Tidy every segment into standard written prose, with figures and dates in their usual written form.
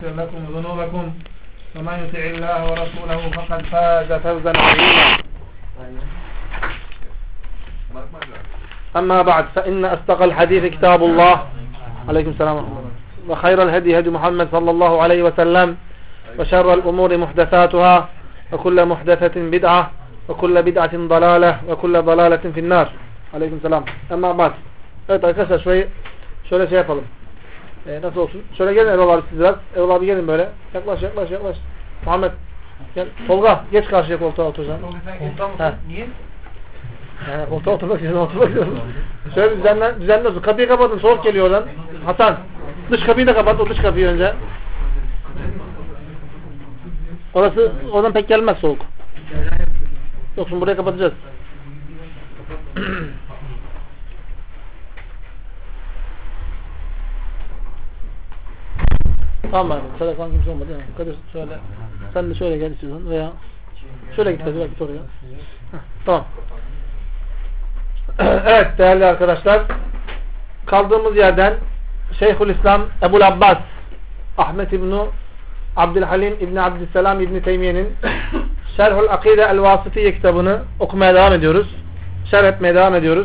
لكم ذنوبكم ومن يطع الله ورسوله فقد فاز فوزا عظيما. أما بعد فإن أصدق الحديث كتاب الله عليكم السلام ورحمة الله وخير الهدي هدي محمد صلى الله عليه وسلم وشر الأمور محدثاتها وكل محدثة بدعة وكل بدعة ضلالة وكل ضلالة في النار. عليكم السلام. أما بعد. Evet arkadaşlar şöyle şey yapalım. Nasıl olsun? Şöyle gelin Erol abi siz biraz. Erol abi gelin böyle. Yaklaş. Muhammed gel. Tolga geç karşıya koltuğa otur sen. Koltuğa mı? Niye? Koltuğa oturmak için oturmak diyorum. Şöyle düzenli olsun. Kapıyı kapatın. Soğuk geliyor oradan. Hasan. Dış kapıyı da kapat. O dış kapıyı önce. Oradan pek gelmez soğuk. Yoksa burayı kapatacağız. Tamam abi. Şöyle falan kimse olmadı. Yani. Kadir şöyle. Sen de şöyle gel istiyorsan veya şöyle git Kadir. Git oraya. Tamam. Evet değerli arkadaşlar. Kaldığımız yerden Şeyhülislam Ebul Abbas Ahmet İbni Abdülhalim İbni Abdüsselam İbni Teymiye'nin Şerhul Akide El-Vasıtiye kitabını okumaya devam ediyoruz. Şerh etmeye devam ediyoruz.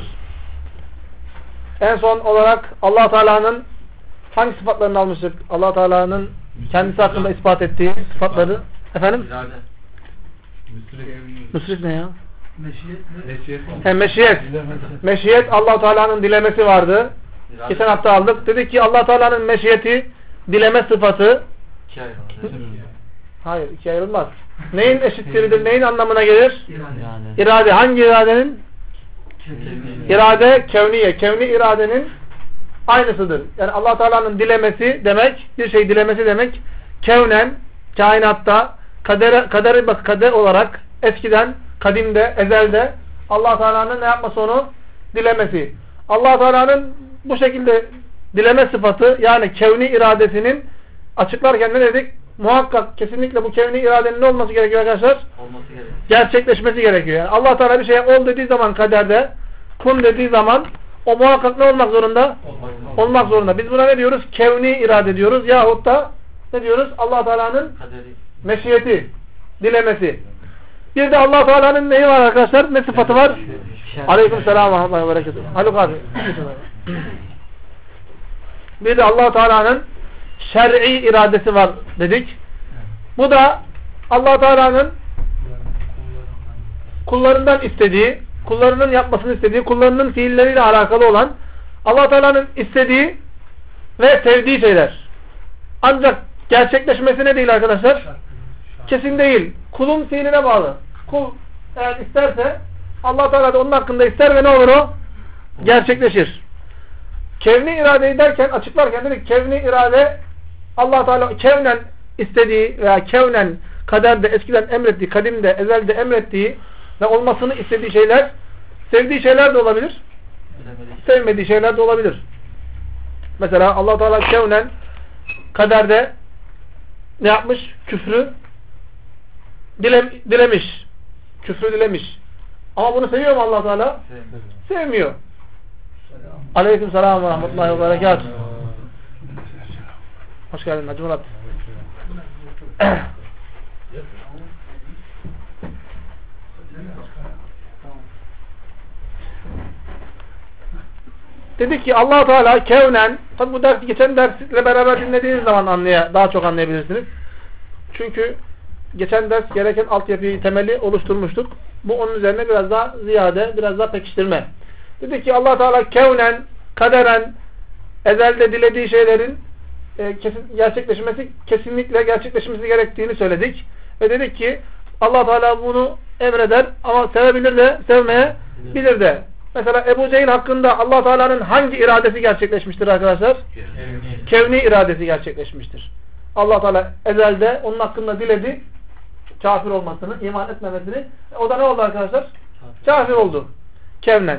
En son olarak Allah Teala'nın hangi sıfatlarını almıştık? Allah Teala'nın kendisi hakkında ispat ettiği sıfatları. Efendim? Müsrif ne ya? Meşiyet. Meşiyet Allah Teala'nın dilemesi vardı. Geçen hafta aldık. Dedik ki Allah Teala'nın meşiyeti, dileme sıfatı. Hayır, iki ayrılmaz. Neyin eşittiridir? Neyin anlamına gelir? İrade. Hangi iradenin? İrade kevniye. Kevni iradenin aynısıdır. Yani Allah Teala'nın dilemesi demek, bir şey dilemesi demek, kevnen, kainatta, kader olarak eskiden, kadimde, ezelde Allah Teala'nın ne yapması onu? Dilemesi. Allah Teala'nın bu şekilde dileme sıfatı, yani kevni iradesinin açıklarken ne dedik? Muhakkak kesinlikle bu kevni iradenin ne olması gerekiyor arkadaşlar? Gerçekleşmesi gerekiyor. Yani Allah Teala bir şeye ol dediği zaman kaderde, kun dediği zaman o muhakkak ne olmak zorunda? Olmak zorunda. Biz buna ne diyoruz? Kevni irade diyoruz. Yahut da ne diyoruz? Allah Teala'nın meşiyeti, dilemesi. Bir de Allah Teala'nın neyi var arkadaşlar? Ne sıfatı var? Aleykümselam ve rahmetullahi ve berekatuhu. Haluk abi. Bir de Allah Teala'nın şer'i iradesi var dedik. Bu da Allah Teala'nın kullarından istediği, kullarının yapmasını istediği, kullarının fiilleriyle alakalı olan Allah Teala'nın istediği ve sevdiği şeyler. Ancak gerçekleşmesine değil arkadaşlar. Kesin değil. Kulun fiiline bağlı. Kul eğer isterse Allah Teala da onun hakkında ister ve ne olur o? Gerçekleşir. Kevni iradeyi derken, açıklarken dedik kevni irade Allah Teala kevnen istediği veya kevnen kaderde eskiden emrettiği, kadimde, ezelde emrettiği ve olmasını istediği şeyler, sevdiği şeyler de olabilir. Sevmediği şeyler de olabilir. Mesela Allah Teala kevnen kaderde ne yapmış? Küfrü dilemiş. Küfrü dilemiş. Ama bunu seviyor mu Allah Teala? Sevmiyor. Aleykümselam ve rahmetullahi ve berekatuhu. Hoş geldin Hacı Murat. Dedik ki Allah Teala kevnen, tabi bu ders geçen dersle beraber dinlediğiniz zaman daha çok anlayabilirsiniz. Çünkü geçen ders gereken altyapıyı, temeli oluşturmuştuk. Bu onun üzerine biraz daha ziyade, biraz daha pekiştirme. Dedik ki Allah Teala kevnen, kaderen, ezelde dilediği şeylerin kesinlikle gerçekleşmesi gerektiğini söyledik. Ve dedik ki Allah Teala bunu emreder ama sevebilir de sevmeyebilir de. Mesela Ebu Cehil hakkında Allah Teala'nın hangi iradesi gerçekleşmiştir arkadaşlar? Kevni iradesi gerçekleşmiştir. Allah Teala ezelde onun hakkında diledi kafir olmasını, iman etmemesini. O da ne oldu arkadaşlar? Kafir oldu. Kevnen.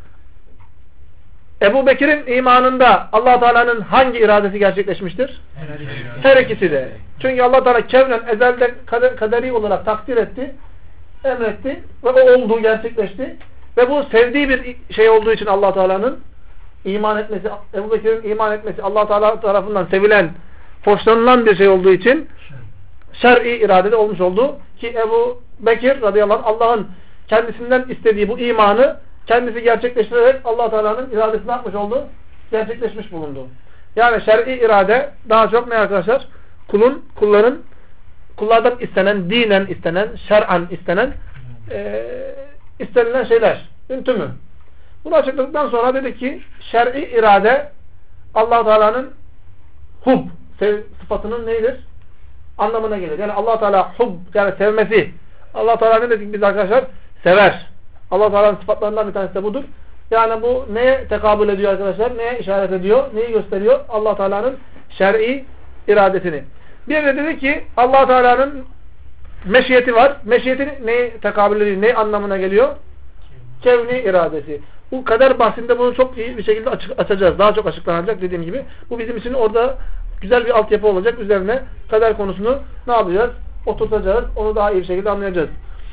Ebu Bekir'in imanında Allah Teala'nın hangi iradesi gerçekleşmiştir? Her ikisi de. Çünkü Allah Teala kevnen ezelde kaderi olarak takdir etti, emretti ve o oldu, gerçekleşti. Ve bu sevdiği bir şey olduğu için Allah Teala'nın iman etmesi, Ebu Bekir'in iman etmesi Allah Teala tarafından sevilen hoşlanılan bir şey olduğu için şer'i iradede olmuş oldu. Ki Ebu Bekir radıyallahu anh Allah'ın kendisinden istediği bu imanı kendisi gerçekleştirerek Allah Teala'nın iradesini yapmış oldu. Gerçekleşmiş bulundu. Yani şer'i irade daha çok ne arkadaşlar? Kullardan istenen, dinen istenen, şer'an istenen istenilen şeyler. Tümü. Bunu açıkladıktan sonra dedi ki şer'i irade Allah Teala'nın hub sıfatının neyidir? Anlamına gelir. Yani Allah Teala hub yani sevmesi. Allah Teala ne dedik biz arkadaşlar? Sever. Allah Teala'nın sıfatlarından bir tanesi de budur. Yani bu neye tekabül ediyor arkadaşlar? Neye işaret ediyor? Neyi gösteriyor? Allah Teala'nın şer'i iradesini. Bir de dedi ki Allah Teala'nın meşiyeti var. Meşiyeti neye tekabül ediyor? Ne anlamına geliyor? Kevni iradesi. Bu kader bahsinde bunu çok iyi bir şekilde açacağız. Daha çok açıklanacak dediğim gibi. Bu bizim için orada güzel bir altyapı olacak. Üzerine kader konusunu ne yapacağız? Oturtacağız. Onu daha iyi bir şekilde anlayacağız.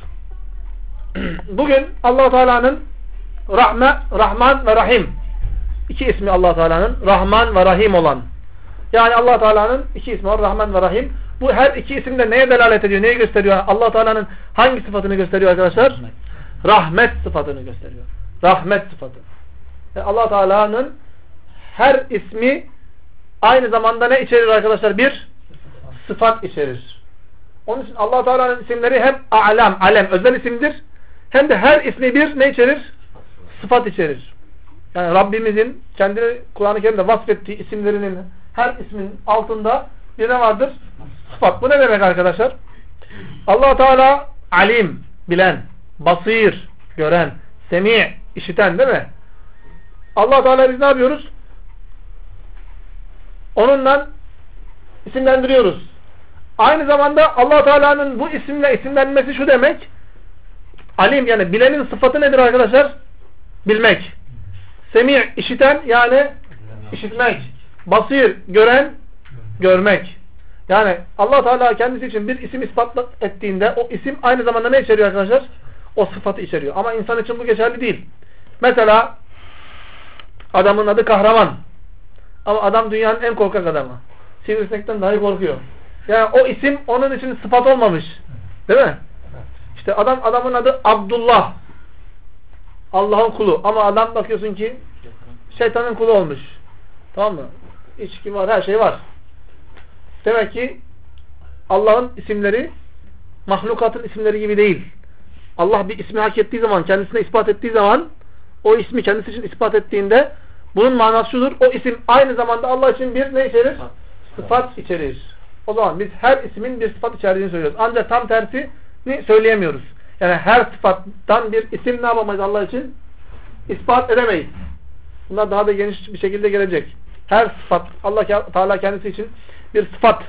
Bugün Allah Teala'nın Rahman ve Rahim iki ismi Allah Teala'nın Rahman ve Rahim olan. Yani Allah Teala'nın iki ismi var. Rahman ve Rahim. Bu her iki isim de neye delalet ediyor? Neyi gösteriyor? Allah Teala'nın hangi sıfatını gösteriyor arkadaşlar? Rahmet sıfatını gösteriyor. Rahmet sıfatı. Allah Teala'nın her ismi aynı zamanda ne içerir arkadaşlar? Bir sıfat içerir. Onun için Allah Teala'nın isimleri hem alem, özel isimdir. Hem de her ismi bir ne içerir? Sıfat içerir. Yani Rabbimizin kendini Kur'an-ı Kerim'de vasfettiği isimlerinin her ismin altında bir ne vardır? Sıfat. Bu ne demek arkadaşlar? Allah Teala alim, bilen, basir, gören, semi, işiten değil mi? Allah Teala biz ne yapıyoruz? Onunla isimlendiriyoruz. Aynı zamanda Allah Teala'nın bu isimle isimlenmesi şu demek. Alim yani bilenin sıfatı nedir arkadaşlar? Bilmek. Semi, işiten yani işitmek. Basir, gören, görmek. Yani Allah Teala kendisi için bir isim ispat ettiğinde o isim aynı zamanda ne içeriyor arkadaşlar? O sıfatı içeriyor. Ama insan için bu geçerli değil. Mesela adamın adı kahraman. Ama adam dünyanın en korkak adamı. Sivrisinekten dahi korkuyor. Yani o isim onun için sıfat olmamış. Değil mi? İşte adamın adı Abdullah. Allah'ın kulu. Ama adam bakıyorsun ki şeytanın kulu olmuş. Tamam mı? İçki var, her şey var. Demek ki Allah'ın isimleri mahlukatın isimleri gibi değil. Allah bir ismi hak ettiği zaman, kendisine ispat ettiği zaman o ismi kendisi için ispat ettiğinde bunun manası şudur. O isim aynı zamanda Allah için bir ne içerir? Sıfat içerir. O zaman biz her ismin bir sıfat içerdiğini söylüyoruz. Ancak tam tersini söyleyemiyoruz. Yani her sıfattan bir isim ne yapamayız Allah için? İspat edemeyiz. Bunlar daha da geniş bir şekilde gelecek. Her sıfat, Allah Teala kendisi için bir sıfat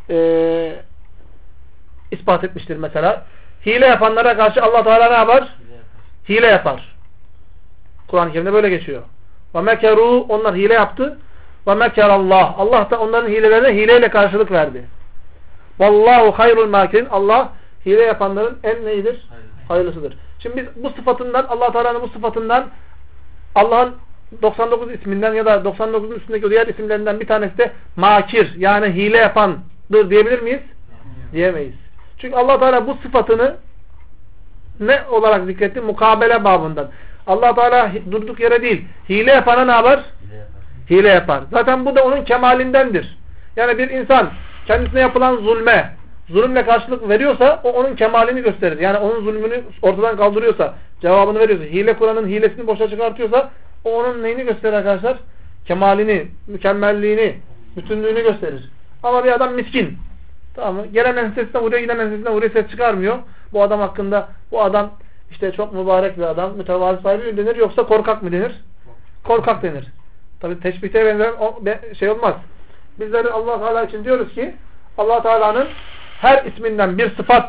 ispat etmiştir mesela. Hile yapanlara karşı Allah Teala ne yapar? Hile yapar. Kur'an-ı Kerim'de böyle geçiyor. Ve mekeru, onlar hile yaptı. Ve mekerallah, Allah da onların hilelerine hileyle karşılık verdi. Vallahu hayrul makirin, Allah hile yapanların en neyidir? Hayırlısıdır. Şimdi biz bu sıfatından, Allah Teala'nın bu sıfatından, Allah'ın 99 isminden ya da 99'un üstündeki diğer isimlerinden bir tanesi de makir, yani hile yapandır diyebilir miyiz? Diyemeyiz. Çünkü Allah Teala bu sıfatını ne olarak zikretti? Mukabele babından. Allah Teala durduk yere değil, hile yapana ne yapar? Hile yapar. Zaten bu da onun kemalindendir. Yani bir insan kendisine yapılan zulümle karşılık veriyorsa o onun kemalini gösterir. Yani onun zulmünü ortadan kaldırıyorsa, cevabını veriyorsa, hile kuranın hilesini boşa çıkartıyorsa o onun neyini gösterir arkadaşlar? Kemalini, mükemmelliğini, bütünlüğünü gösterir. Ama bir adam miskin. Tamam mı? Gelen ensesinden vuruyor, giden ensesinden vuruyor, ses çıkarmıyor. Bu adam hakkında, bu adam işte çok mübarek bir adam, mütevazi sahibi mi denir yoksa korkak mı denir? Korkak denir. Tabi teşbihte benzer şey olmaz. Bizler Allah Teala için diyoruz ki Allah Teala'nın her isminden bir sıfat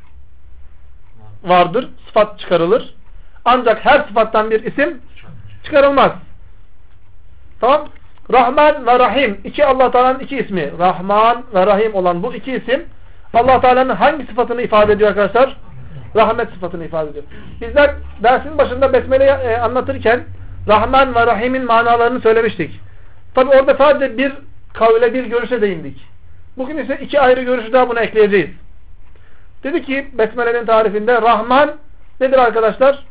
vardır. Sıfat çıkarılır. Ancak her sıfattan bir isim çıkarılmaz. Tamam? Rahman ve Rahim. İki Allah Teala'nın iki ismi. Rahman ve Rahim olan bu iki isim Allah Teala'nın hangi sıfatını ifade ediyor arkadaşlar? Rahmet sıfatını ifade ediyor. Bizler dersin başında Besmele'yi anlatırken Rahman ve Rahim'in manalarını söylemiştik. Tabi orada sadece bir kavle, bir görüşe değindik. Bugün ise iki ayrı görüşü daha buna ekleyeceğiz. Dedi ki Besmele'nin tarifinde Rahman nedir arkadaşlar?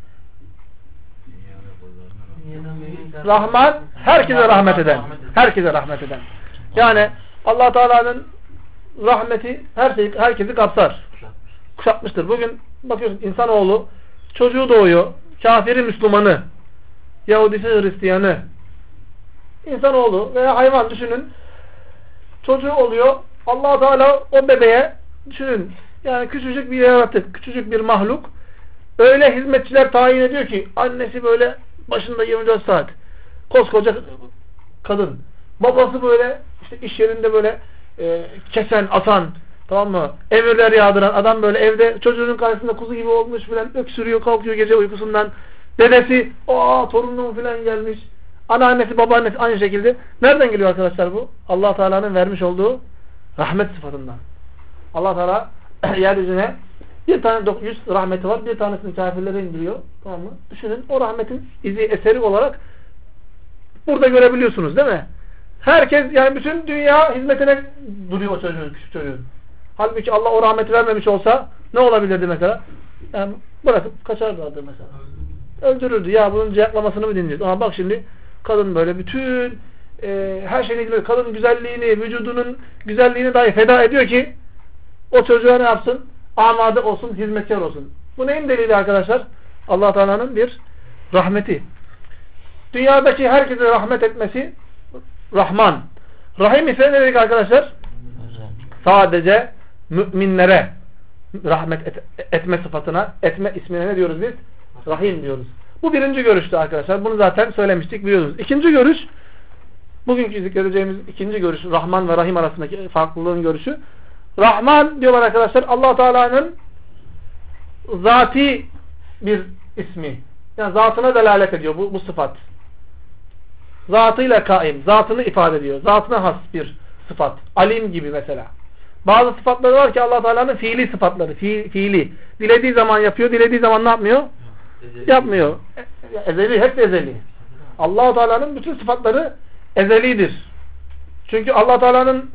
Rahman herkese rahmet eden. Herkese rahmet eden. Yani Allah Teala'nın rahmeti herkesi kapsar. Kuşatmıştır. Bugün bakıyorsun insanoğlu çocuğu doğuyor. Kafiri Müslümanı, Yahudisi Hristiyanı, insanoğlu veya hayvan düşünün. Çocuğu oluyor. Allah Teala o bebeğe düşünün. Yani küçücük bir yaratık, küçücük bir mahluk. Öyle hizmetçiler tayin ediyor ki annesi böyle başında 24 saat. Koskoca kadın. Babası böyle işte iş yerinde böyle kesen, atan, tamam mı? Emirler yağdıran adam böyle evde çocuğunun karşısında kuzu gibi olmuş filan öksürüyor, kalkıyor gece uykusundan. Dedesi, torunum filan gelmiş. Anneannesi, babaannesi aynı şekilde. Nereden geliyor arkadaşlar bu? Allah Teala'nın vermiş olduğu rahmet sıfatından. Allah Teala yeryüzüne bir tane 900 rahmeti var. Bir tanesini kafirlere indiriyor. Tamam mı? Düşünün o rahmetin izi, eseri olarak burada görebiliyorsunuz değil mi? Herkes yani bütün dünya hizmetine duruyor o çocuğun, küçük çocuğun. Halbuki Allah o rahmeti vermemiş olsa ne olabilirdi mesela? Yani bırakıp kaçarlardı mesela. Öldürürdü. Ya bunun ciyaklamasını mı dinleyeceğiz? Ama bak şimdi kadın böyle bütün her şeyini böyle kadın güzelliğini, vücudunun güzelliğini dahi feda ediyor ki o çocuğa ne yapsın? Amade olsun, hizmetkar olsun. Bu neyin delili arkadaşlar? Allah Teala'nın bir rahmeti. Dünyadaki herkese rahmet etmesi Rahman. Rahim ise ne dedik arkadaşlar? Sadece müminlere rahmet etme sıfatına, etme ismine ne diyoruz biz? Rahim diyoruz. Bu birinci görüştü arkadaşlar. Bunu zaten söylemiştik, biliyorsunuz. İkinci görüş, bugünkü zikredeceğimiz ikinci görüş, Rahman ve Rahim arasındaki farklılığın görüşü. Rahman diyorlar arkadaşlar, Allah Teala'nın zati bir ismi. Yani zatına delalet ediyor bu sıfat. Zatıyla kaim, zatını ifade ediyor. Zatına has bir sıfat. Alim gibi mesela. Bazı sıfatları var ki Allah Teala'nın fiili sıfatları. Fiili. Dilediği zaman yapıyor, dilediği zaman ne yapmıyor? Yapmıyor. Ezeli, hep ezeli. Allah Teala'nın bütün sıfatları ezelidir. Çünkü Allah Teala'nın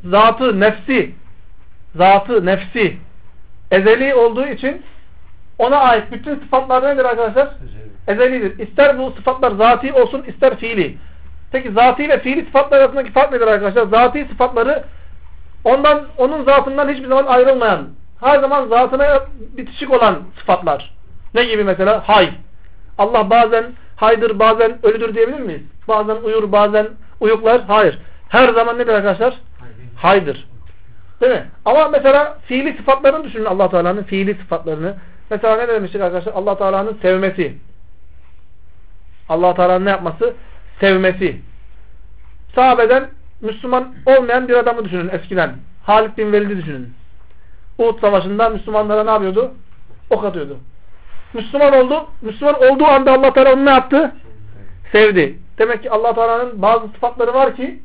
zatı, nefsi ezeli olduğu için ona ait bütün sıfatlar nedir arkadaşlar? Ezelidir. İster bu sıfatlar zati olsun, ister fiili. Peki zati ile fiili sıfatlar arasındaki fark nedir arkadaşlar? Zati sıfatları onun zatından hiçbir zaman ayrılmayan, her zaman zatına bitişik olan sıfatlar. Ne gibi mesela? Hay. Allah bazen haydır, bazen ölüdür diyebilir miyiz? Bazen uyur, bazen uyuklar. Hayır. Her zaman nedir arkadaşlar? Haydır. Değil mi? Ama mesela fiili sıfatlarını düşünün, Allah Teala'nın fiili sıfatlarını. Mesela ne demiştik arkadaşlar? Allah Teala'nın sevmesi. Allah Teala'nın ne yapması? Sevmesi. Sahabeden Müslüman olmayan bir adamı düşünün eskiden. Halid bin Velid'i düşünün. Uhud Savaşı'nda Müslümanlara ne yapıyordu? Ok atıyordu. Müslüman oldu. Müslüman olduğu anda Allah Teala onu ne yaptı? Sevdi. Demek ki Allah Teala'nın bazı sıfatları var ki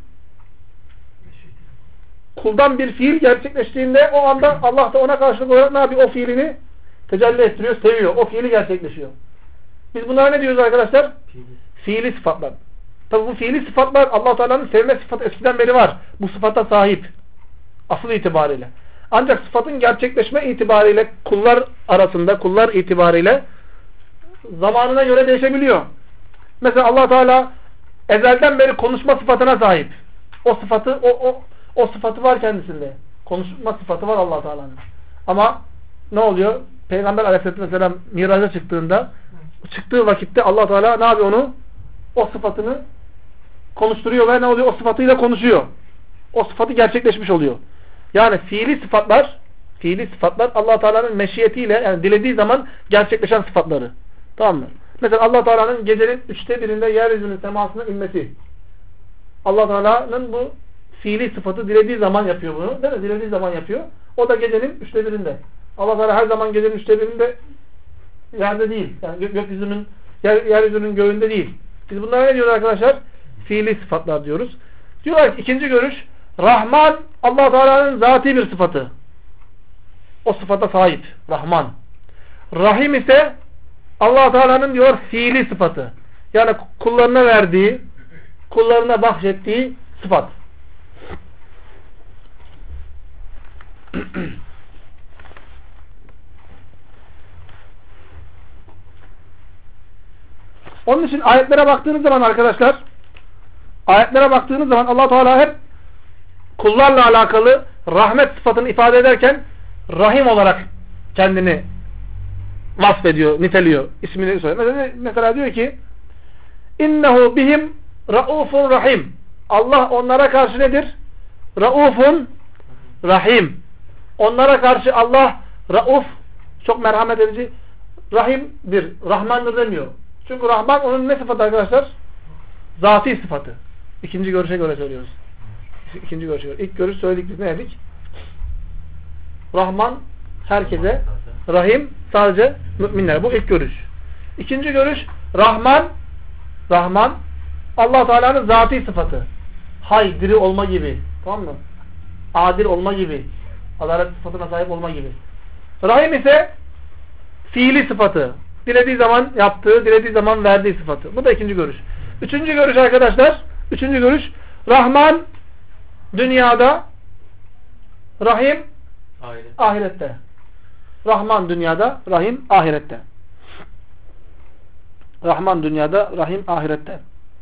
kuldan bir fiil gerçekleştiğinde o anda Allah da ona karşılık olarak ne yapıyor? O fiilini tecelli ettiriyor, seviyor. O fiili gerçekleşiyor. Biz bunlara ne diyoruz arkadaşlar? Fiili sıfatlar. Tabi bu fiili sıfatlar Allah Teala'nın sevme sıfatı eskiden beri var. Bu sıfata sahip. Asıl itibariyle. Ancak sıfatın gerçekleşme itibariyle kullar arasında, kullar itibariyle zamanına göre değişebiliyor. Mesela Allah Teala ezelden beri konuşma sıfatına sahip. O sıfatı o sıfatı var kendisinde. Konuşma sıfatı var Allah Teala'nın. Ama ne oluyor? Peygamber Aleyhisselatü Vesselam miraca çıktığı vakitte Allah Teala ne yapıyor onu? O sıfatını konuşturuyor ve ne oluyor? O sıfatıyla konuşuyor. O sıfatı gerçekleşmiş oluyor. Yani fiili sıfatlar Allah Teala'nın meşiyetiyle, yani dilediği zaman gerçekleşen sıfatları. Tamam mı? Mesela Allah Teala'nın gecenin 1/3'inde yeryüzünün semasına inmesi. Allah Teala'nın bu fiili sıfatı dilediği zaman yapıyor bunu. Değil mi? Dilediği zaman yapıyor. O da gecenin 1/3'inde. Allah Teala her zaman gecenin 1/3'inde yerde değil. Yani gökyüzünün, yeryüzünün göğünde değil. Biz bunlara ne diyoruz arkadaşlar? Fiili sıfatlar diyoruz. Diyorlar ki ikinci görüş, Rahman Allah Teala'nın zati bir sıfatı. O sıfata sahip. Rahman. Rahim ise Allah Teala'nın diyor fiili sıfatı. Yani kullarına verdiği, kullarına bahşettiği sıfat. Onun için ayetlere baktığınız zaman arkadaşlar, ayetlere baktığınız zaman Allah Teala hep kullarla alakalı rahmet sıfatını ifade ederken Rahim olarak kendini vasfediyor, niteliyor. İsmini söylüyor. Mesela diyor ki İnnehu bihim raufun rahim. Allah onlara karşı nedir? Raufun rahim. Onlara karşı Allah rauf, çok merhamet edici, rahimdir, rahmandır demiyor. Çünkü Rahman onun ne sıfatı arkadaşlar? Zati sıfatı. İkinci görüşe göre söylüyoruz. İkinci görüşe göre. İlk görüş söyledik biz, ne dedik? Rahman herkese, Rahim sadece müminlere. Bu ilk görüş. İkinci görüş, Rahman Allah Teala'nın zati sıfatı. Hay, diri olma gibi. Tamam mı? Adil olma gibi. Adalet sıfatına sahip olma gibi. Rahim ise fiili sıfatı. Dilediği zaman yaptığı, dilediği zaman verdiği sıfatı. Bu da ikinci görüş. Üçüncü görüş arkadaşlar. Üçüncü görüş. Rahman dünyada, Rahim ahirette. Rahman dünyada, Rahim ahirette. Rahman dünyada, Rahim ahirette.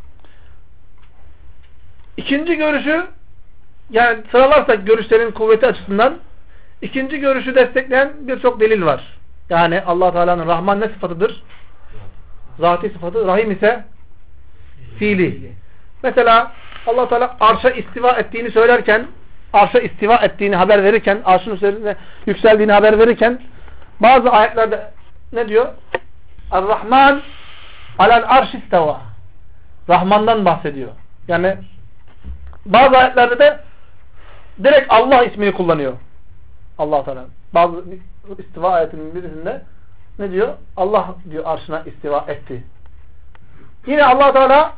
İkinci görüşü, yani sıralarsak görüşlerin kuvveti açısından, ikinci görüşü destekleyen birçok delil var. Yani Allah Teala'nın Rahman ne sıfatıdır? Zati sıfatı. Rahim ise fiili. Mesela Allah Teala arşa istiva ettiğini söylerken, arşa istiva ettiğini haber verirken, arşın üzerine yükseldiğini haber verirken bazı ayetlerde ne diyor? Er-Rahman alel arş isteva. Rahman'dan bahsediyor. Yani bazı ayetlerde de direkt Allah ismini kullanıyor. Allah Teala. Bazı istiva ayetinin birisinde ne diyor? Allah diyor arşına istiva etti. Yine Allah Teala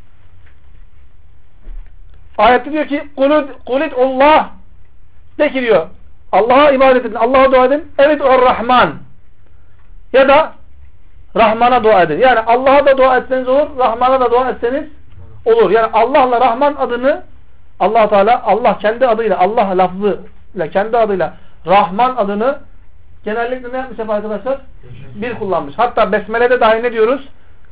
ayette diyor ki kulidullah, de ki diyor Allah'a ibadet edin, Allah'a dua edin, evet o Rahman, ya da Rahman'a dua edin. Yani Allah'a da dua etseniz olur, Rahman'a da dua etseniz olur. Yani Allah'la Rahman adını Allah Teala, Allah kendi adıyla, Allah lafzıyla kendi adıyla Rahman adını genellikle ne yapmış arkadaşlar? Bir kullanmış. Hatta Besmele'de dahi ne diyoruz?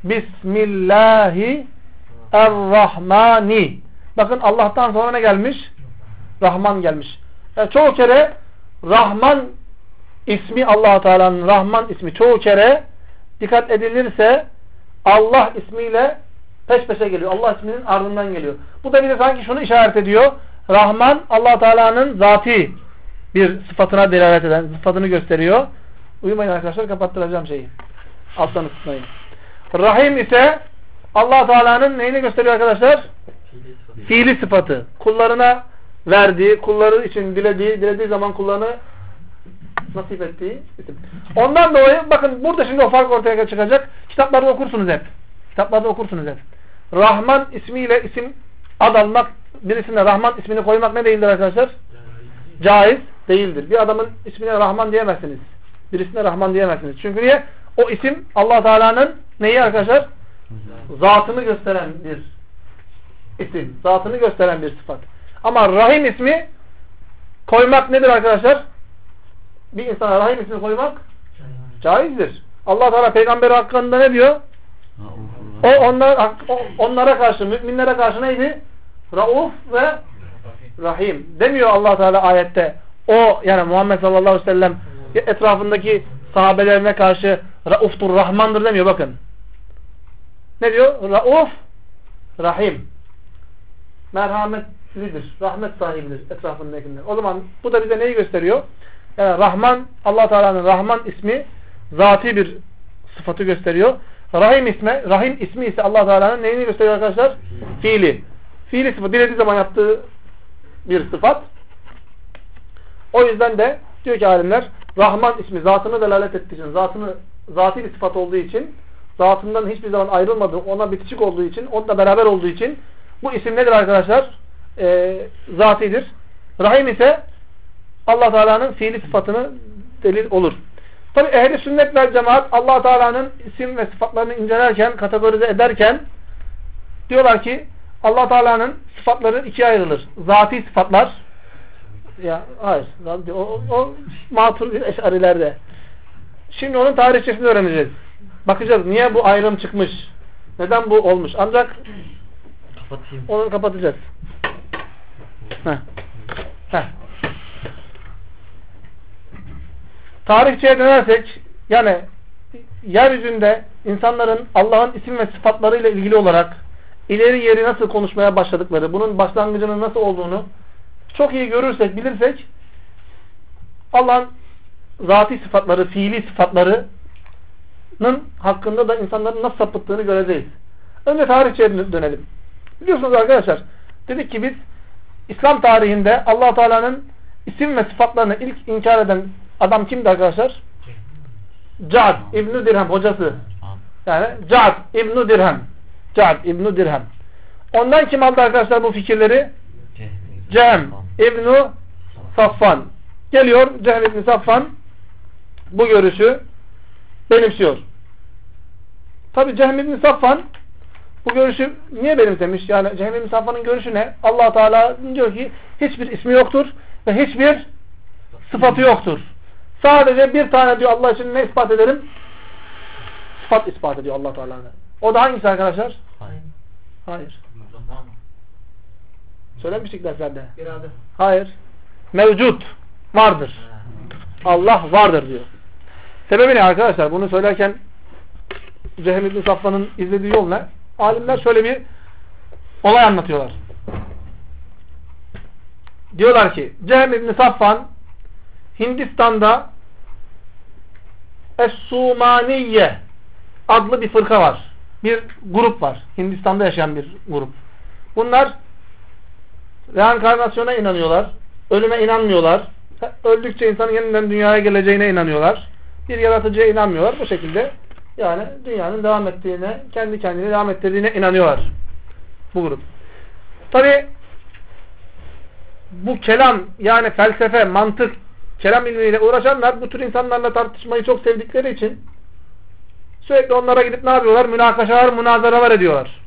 Bismillahirrahmani. Bakın Allah'tan sonra ne gelmiş? Rahman gelmiş. Yani çoğu kere Rahman ismi, Allah Teala'nın Rahman ismi çoğu kere dikkat edilirse Allah ismiyle peş peşe geliyor. Allah isminin ardından geliyor. Bu da bize sanki şunu işaret ediyor. Rahman Allah Teala'nın zati bir sıfatına delalet eden, sıfatını gösteriyor. Uyumayın arkadaşlar, kapattıracağım şeyi. Alttan ısıtmayın. Rahim ise Allah Teala'nın neyini gösteriyor arkadaşlar? Fiili sıfatı. Kullarına verdiği, kulları için dilediği zaman kullarını nasip ettiği isim. Ondan dolayı bakın burada şimdi o fark ortaya çıkacak. Kitaplarda okursunuz hep. Kitaplarda okursunuz hep. Rahman ismiyle isim ad almak, birisine Rahman ismini koymak ne değildir arkadaşlar? Caiz değildir. Bir adamın ismine Rahman diyemezsiniz. Birisine Rahman diyemezsiniz. Çünkü niye? O isim Allah Teala'nın neyi arkadaşlar? Zatını gösteren bir isim. Zatını gösteren bir sıfat. Ama Rahim ismi koymak nedir arkadaşlar? Bir insana Rahim ismini koymak caizdir. Allah Teala peygamberi hakkında ne diyor? O onlara karşı, müminlere karşı neydi? Rauf ve Rahim. Demiyor Allah Teala ayette. O yani Muhammed sallallahu aleyhi ve sellem etrafındaki sahabelerine karşı Rauf'tur, Rahmandır demiyor bakın. Ne diyor? Rauf, Rahim. Merhametlidir, rahmet sahibidir etrafındakiler. O zaman bu da bize neyi gösteriyor? Yani Rahman, Allah Teala'nın Rahman ismi zati bir sıfatı gösteriyor. Rahim ismi ise Allah Teala'nın neyini gösteriyor arkadaşlar? Fiili. Fiili sıfat. Dilediği zaman yaptığı bir sıfat. O yüzden de diyor ki alimler, Rahman ismi zatını delalet ettiği için, zati bir sıfat olduğu için, zatından hiçbir zaman ayrılmadığı, ona bitişik olduğu için, onunla beraber olduğu için bu isim nedir arkadaşlar? Zatidir. Rahim ise Allah Teala'nın fiili sıfatını delil olur. Tabi ehli sünnet ve cemaat Allah Teala'nın isim ve sıfatlarını incelerken, kategorize ederken diyorlar ki Allah Teala'nın sıfatları ikiye ayrılır. Zati sıfatlar, Ya hayır. O Maturidi Eş'arilerde. Şimdi onun tarihçesini öğreneceğiz. Bakacağız niye bu ayrım çıkmış. Neden bu olmuş. Ancak onu kapatacağız. Heh. Tarihçeye dönersek yani yeryüzünde insanların Allah'ın isim ve sıfatlarıyla ilgili olarak ileri yeri nasıl konuşmaya başladıkları, bunun başlangıcının nasıl olduğunu çok iyi görürsek, bilirsek Allah'ın zati sıfatları, fiili sıfatlarının hakkında da insanların nasıl sapıttığını göreceğiz. Önce tarihçeye dönelim. Biliyorsunuz arkadaşlar, dedik ki biz İslam tarihinde Allah Teala'nın isim ve sıfatlarını ilk inkar eden adam kimdi arkadaşlar? Ca'd İbn Dirhem hocası. Yani Ca'd İbn Dirhem. Ca'd İbn Dirhem. Ondan kim aldı arkadaşlar bu fikirleri? Cehm İbn Safvan. Geliyor Cehm İbn Safvan bu görüşü benimsiyor. Tabi Cehm İbn Safvan bu görüşü niye benimsemiş? Yani Cehm İbn Safvan'ın görüşü ne? Allah Teala diyor ki hiçbir ismi yoktur ve hiçbir sıfatı yoktur. Sadece bir tane diyor Allah için ne ispat ederim? Sıfat ispat ediyor Allah Teala'nın. O da hangisi arkadaşlar? Hayır. Söylemiştik derslerde. Hayır. Mevcut. Vardır. Allah vardır diyor. Sebebi ne arkadaşlar? Bunu söylerken Cehm İbn Safvan'ın izlediği yol ne? Alimler şöyle bir olay anlatıyorlar. Diyorlar ki Cehm İbn Safvan Hindistan'da Es-Sumaniye adlı bir fırka var. Bir grup var. Hindistan'da yaşayan bir grup. Bunlar reenkarnasyona inanıyorlar. Ölüme inanmıyorlar. Öldükçe insanın yeniden dünyaya geleceğine inanıyorlar. Bir yaratıcıya inanmıyorlar. Bu şekilde yani dünyanın devam ettiğine, kendi kendine devam ettirdiğine inanıyorlar. Bu grup. Tabi bu kelam yani felsefe, mantık, kelam ilmiyle uğraşanlar bu tür insanlarla tartışmayı çok sevdikleri için sürekli onlara gidip ne yapıyorlar? Münakaşalar, münazaralar ediyorlar.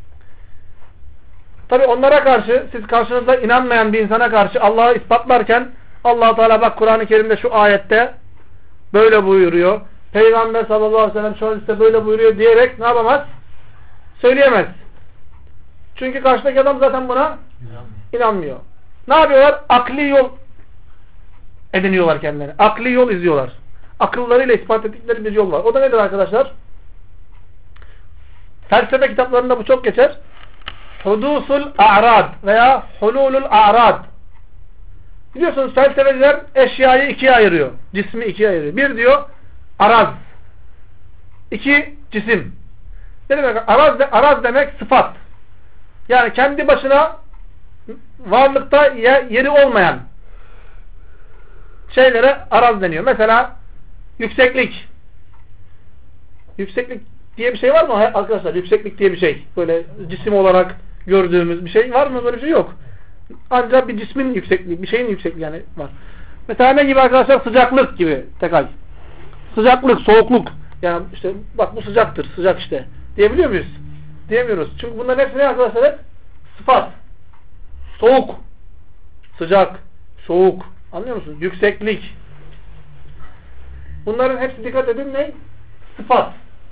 Tabi onlara karşı, siz karşınızda inanmayan bir insana karşı Allah'ı ispatlarken Allah-u Teala bak Kur'an-ı Kerim'de şu ayette böyle buyuruyor. Peygamber sallallahu aleyhi ve sellem şu hadiste böyle buyuruyor diyerek ne yapamaz? Söyleyemez. Çünkü karşıdaki adam zaten buna inanmıyor. Ne yapıyorlar? Akli yol ediniyorlar kendilerine. Akli yol izliyorlar. Akıllarıyla ispat ettikleri bir yol var. O da nedir arkadaşlar? Felsefe kitaplarında bu çok geçer. Hudusul a'rad veya hululul a'rad. Biliyorsunuz felsefeciler eşyayı ikiye ayırıyor. Cismi ikiye ayırıyor. Bir diyor araz. İki cisim. Ne demek? Araz demek sıfat. Yani kendi başına varlıkta yeri olmayan şeylere araz deniyor. Mesela yükseklik. Yükseklik diye bir şey var mı arkadaşlar? Yükseklik diye bir şey. Böyle cisim olarak gördüğümüz bir şey var mı? Böyle bir şey yok. Ancak bir cismin yüksekliği, bir şeyin yüksekliği yani var. Mesela ne gibi arkadaşlar? Sıcaklık gibi. Tekrar. Sıcaklık, soğukluk. Yani işte bak bu sıcaktır. Sıcak işte. Diyebiliyor muyuz? Diyemiyoruz. Çünkü bunların hepsi ne arkadaşlar? Hep sıfat. Soğuk. Sıcak. Soğuk. Anlıyor musunuz? Yükseklik. Bunların hepsi dikkat edin ne? Sıfat.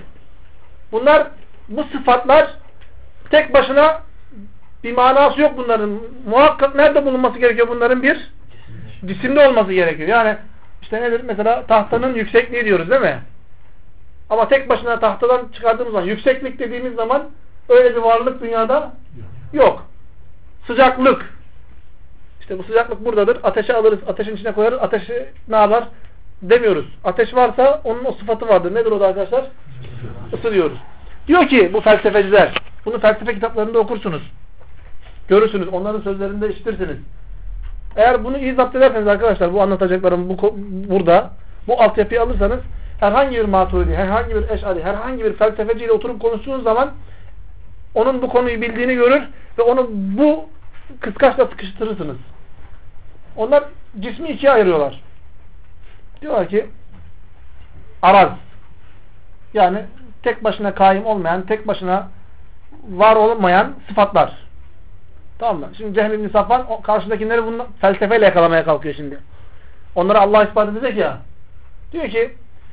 Bu sıfatlar tek başına bir manası yok bunların. Muhakkak nerede bulunması gerekiyor bunların? Bir cisimde olması gerekiyor. Yani işte nedir? Mesela tahtanın yüksekliği diyoruz değil mi? Ama tek başına tahtadan çıkardığımız zaman yükseklik dediğimiz zaman öyle bir varlık dünyada yok. Sıcaklık. İşte bu sıcaklık buradadır. Ateşi alırız. Ateşin içine koyarız. Ateşi ne yapar? Demiyoruz. Ateş varsa onun o sıfatı vardır. Nedir o da arkadaşlar? Isı diyoruz. Diyor ki bu felsefeciler. Bunu felsefe kitaplarında okursunuz. Görürsünüz. Onların sözlerinde işitirsiniz. Eğer bunu iyi zapt ederseniz arkadaşlar bu anlatacaklarım burada bu altyapıyı alırsanız herhangi bir Maturidi, herhangi bir Eş'ari, herhangi bir felsefeciyle oturup konuştuğunuz zaman onun bu konuyu bildiğini görür ve onu bu kıskaçla sıkıştırırsınız. Onlar cismi ikiye ayırıyorlar. Diyorlar ki araz yani tek başına kaim olmayan, tek başına var olmayan sıfatlar. Tamam mı? Şimdi Cehm ibn Safvan karşıdakileri bunu felsefeyle yakalamaya kalkıyor şimdi. Onlara Allah ispat edecek ya. Diyor ki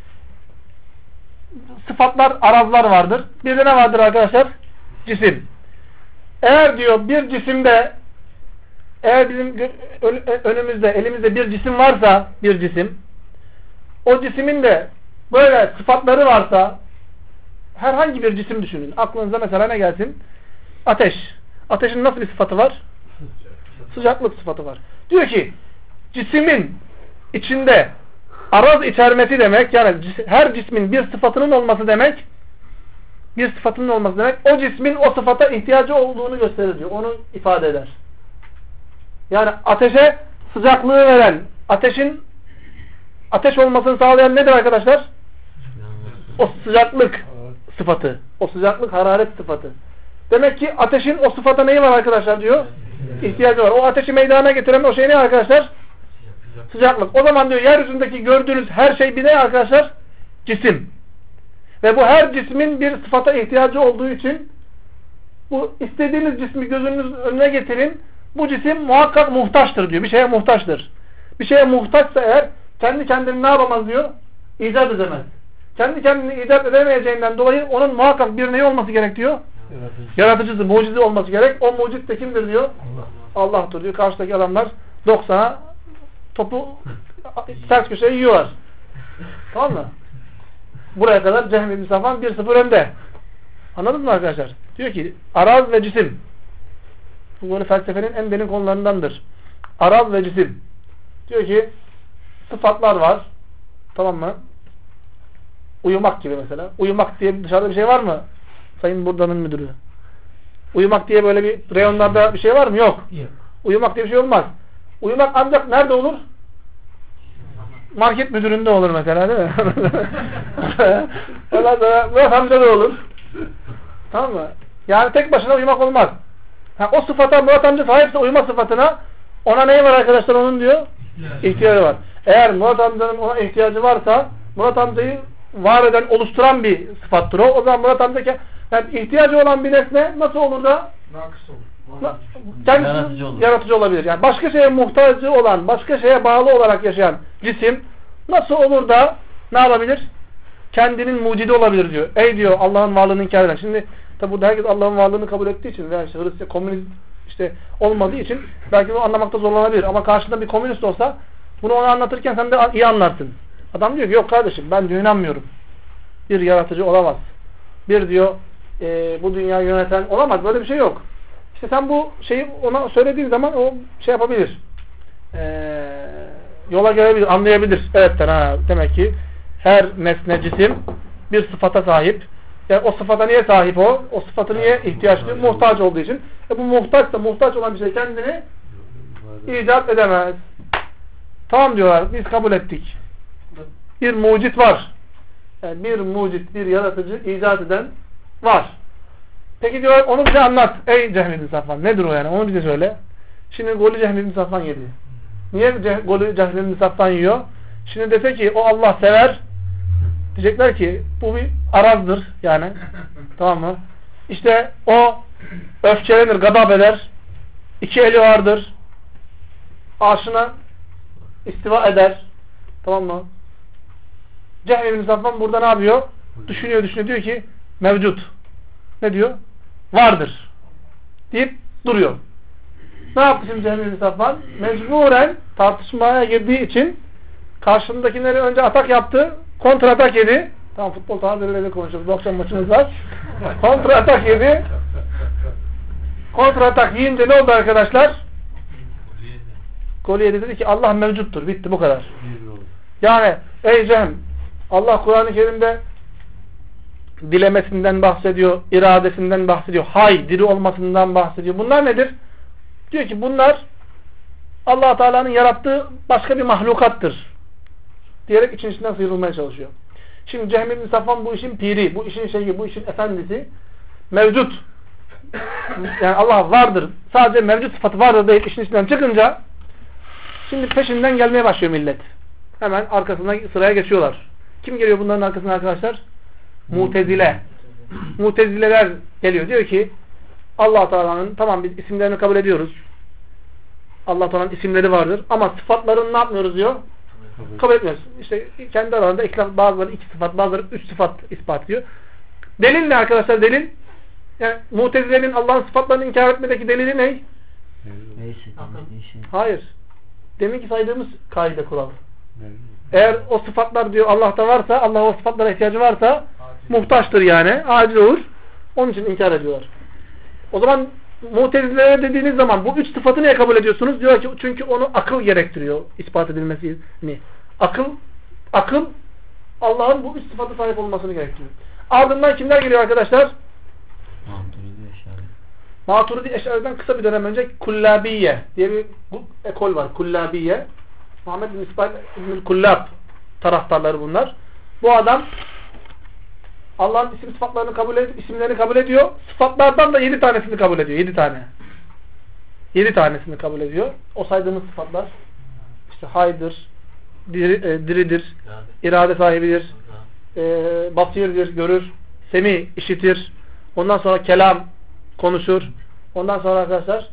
sıfatlar, arazlar vardır. Bir de ne vardır arkadaşlar? Cisim. Eğer diyor bir cisimde, eğer bizim önümüzde, elimizde bir cisim varsa, bir cisim, o cismin de böyle sıfatları varsa, herhangi bir cisim düşünün. Aklınıza mesela ne gelsin? Ateş. Ateşin nasıl bir sıfatı var? Sıcaklık sıfatı var. Diyor ki cismin içinde araz içermesi demek, yani her cismin bir sıfatının olması demek, bir sıfatının olması demek, o cismin o sıfata ihtiyacı olduğunu gösterir diyor. Onu ifade eder. Yani ateşe sıcaklığı veren, ateşin ateş olmasını sağlayan nedir arkadaşlar? O sıcaklık sıfatı. O sıcaklık, hararet sıfatı. Demek ki ateşin o sıfata neyi var arkadaşlar diyor? İhtiyacı var. O ateşi meydana getiren o şey ne arkadaşlar? Sıcaklık. O zaman diyor yeryüzündeki gördüğünüz her şey bir ne arkadaşlar? Cisim. Ve bu her cismin bir sıfata ihtiyacı olduğu için bu istediğiniz cismi gözünüzün önüne getirin. Bu cisim muhakkak muhtaçtır diyor. Bir şeye muhtaçtır. Bir şeye muhtaçsa eğer kendi kendini ne yapamaz diyor? İcat edemez. Kendi kendini icat edemeyeceğinden dolayı onun muhakkak bir neyi olması gerek diyor? Yaratıcısı, mucize olması gerek. O mucit de kimdir diyor? Allah'tır diyor. Karşıdaki adamlar 90'a topu ters köşeye yiyorlar. Tamam mı? Buraya kadar Cehm ibn Safvan 1-0 önde. Anladınız mı arkadaşlar? Diyor ki araz ve cisim. Bu böyle felsefenin en derin konularındandır. Araz ve cisim. Diyor ki sıfatlar var. Tamam mı? Uyumak gibi mesela. Uyumak diye dışarıda bir şey var mı? Sayın Burda'nın müdürü. Uyumak diye böyle bir reyonlarda bir şey var mı? Yok. Uyumak diye bir şey olmaz. Uyumak ancak nerede olur? Market müdüründe olur mesela, değil mi? Murat amca da olur. Tamam mı? Yani tek başına uyumak olmaz. O sıfata Murat amca sahipse uyuma sıfatına, ona neyi var arkadaşlar onun diyor? İhtiyacı var. Eğer Murat amcanın ona ihtiyacı varsa Murat amcayı var eden, oluşturan bir sıfattır o. O zaman Murat amca yani ihtiyacı olan bir nesne nasıl olur da? Nakıs olur. Kendisi yaratıcı olabilir. Yani başka şeye muhtacı olan, başka şeye bağlı olarak yaşayan cisim nasıl olur da ne yapabilir? Kendinin mucidi olabilir diyor. Ey diyor Allah'ın varlığını inkar eden. Şimdi tabi burada herkes Allah'ın varlığını kabul ettiği için veya işte Hristiyan, komünist işte olmadığı için belki bunu anlamakta zorlanabilir. Ama karşında bir komünist olsa bunu ona anlatırken sen de iyi anlarsın. Adam diyor ki yok kardeşim ben diyor inanmıyorum. Bir yaratıcı olamaz. Bir diyor bu dünyayı yöneten olamaz. Böyle bir şey yok. İşte sen bu şeyi ona söylediğin zaman o şey yapabilir. Yola gelebilir, anlayabilir. Evet demek ki her nesne, cisim bir sıfata sahip. Yani o sıfata niye sahip o? O sıfatı niye ihtiyaç duyuyor? Muhtaç olduğu için. Bu muhtaçsa muhtaç olan bir şey kendini icat edemez. Tamam diyorlar. Biz kabul ettik. Bir mucit var. Yani bir mucit, bir yaratıcı, icat eden var. Peki diyorlar onu bize anlat. Ey Cehm ibn Safvan. Nedir o yani? Onu bize söyle. Şimdi golü Cehm ibn Safvan yedi. Niye golü Cehm ibn Safvan yiyor? Şimdi dese ki o Allah sever. Diyecekler ki bu bir arazdır yani. Tamam mı? İşte o öfkelenir, gadab eder. İki eli vardır. Arşına istiva eder. Tamam mı? Cehm ibn Safvan burada ne yapıyor? Düşünüyor diyor ki mevcut. Ne diyor? Vardır. Deyip duruyor. Ne yaptı şimdi Cehm ibn Safvan? Mecburen tartışmaya girdiği için karşındakileri önce atak yaptı. Kontra atak yedi. Tamam futbol tabirleriyle konuşuyoruz. Bu akşam maçımız var. Kontra atak yedi. Kontra atak yiyince ne oldu arkadaşlar? Golü yedi, dedi ki Allah mevcuttur. Bitti bu kadar. Yani ey Cehm, Allah Kur'an-ı Kerim'de dilemesinden bahsediyor, iradesinden bahsediyor, diri olmasından bahsediyor. Bunlar nedir? Diyor ki bunlar Allah Teala'nın yarattığı başka bir mahlukattır. Diyerek için içinden sıyrılmaya çalışıyor. Şimdi Cehm ibn Safvan bu işin piri, bu işin şeyi, bu işin efendisi mevcut. Yani Allah vardır. Sadece mevcut sıfatı vardır deyip işin içinden çıkınca şimdi peşinden gelmeye başlıyor millet. Hemen arkasına sıraya geçiyorlar. Kim geliyor bunların arkasına arkadaşlar? Mutezile. Mutezileler geliyor. Diyor ki Allah Teala'nın tamam biz isimlerini kabul ediyoruz. Allah Teala'nın isimleri vardır ama sıfatlarını ne yapmıyoruz diyor? Kabul etmiyoruz. İşte kendi aralarında ihtilaf, bazıları 2 sıfat, bazıları 3 sıfat ispatlıyor. Delil ne arkadaşlar? Delil yani Mutezile'nin Allah'ın sıfatlarını inkar etmedeki delili ne? Hayır. Deminki saydığımız kaide kural. Eğer o sıfatlar diyor Allah'ta varsa, Allah o sıfatlara ihtiyacı varsa muhtaçtır yani. Aciz olur. Onun için inkar ediyorlar. O zaman Mu'tezilelere dediğiniz zaman bu 3 sıfatı niye kabul ediyorsunuz? Diyor ki çünkü onu akıl gerektiriyor ispat edilmesini. Akıl Allah'ın bu 3 sıfatı sahip olmasını gerektiriyor. Ardından kimler geliyor arkadaşlar? Maturidi Eş'ari'den kısa bir dönem önce Kullabiye diye bir ekol var. Kullabiye. Muhammed bin İsmail İbnül Kullab taraftarları bunlar. Bu adam Allah'ın isim sıfatlarını kabul edip isimlerini kabul ediyor. Sıfatlardan da 7 tanesini kabul ediyor. 7 tane. 7 tanesini kabul ediyor. O saydığımız sıfatlar işte haydır, diridir, irade sahibidir, basirdir, görür, semi, işitir. Ondan sonra kelam, konuşur. Ondan sonra arkadaşlar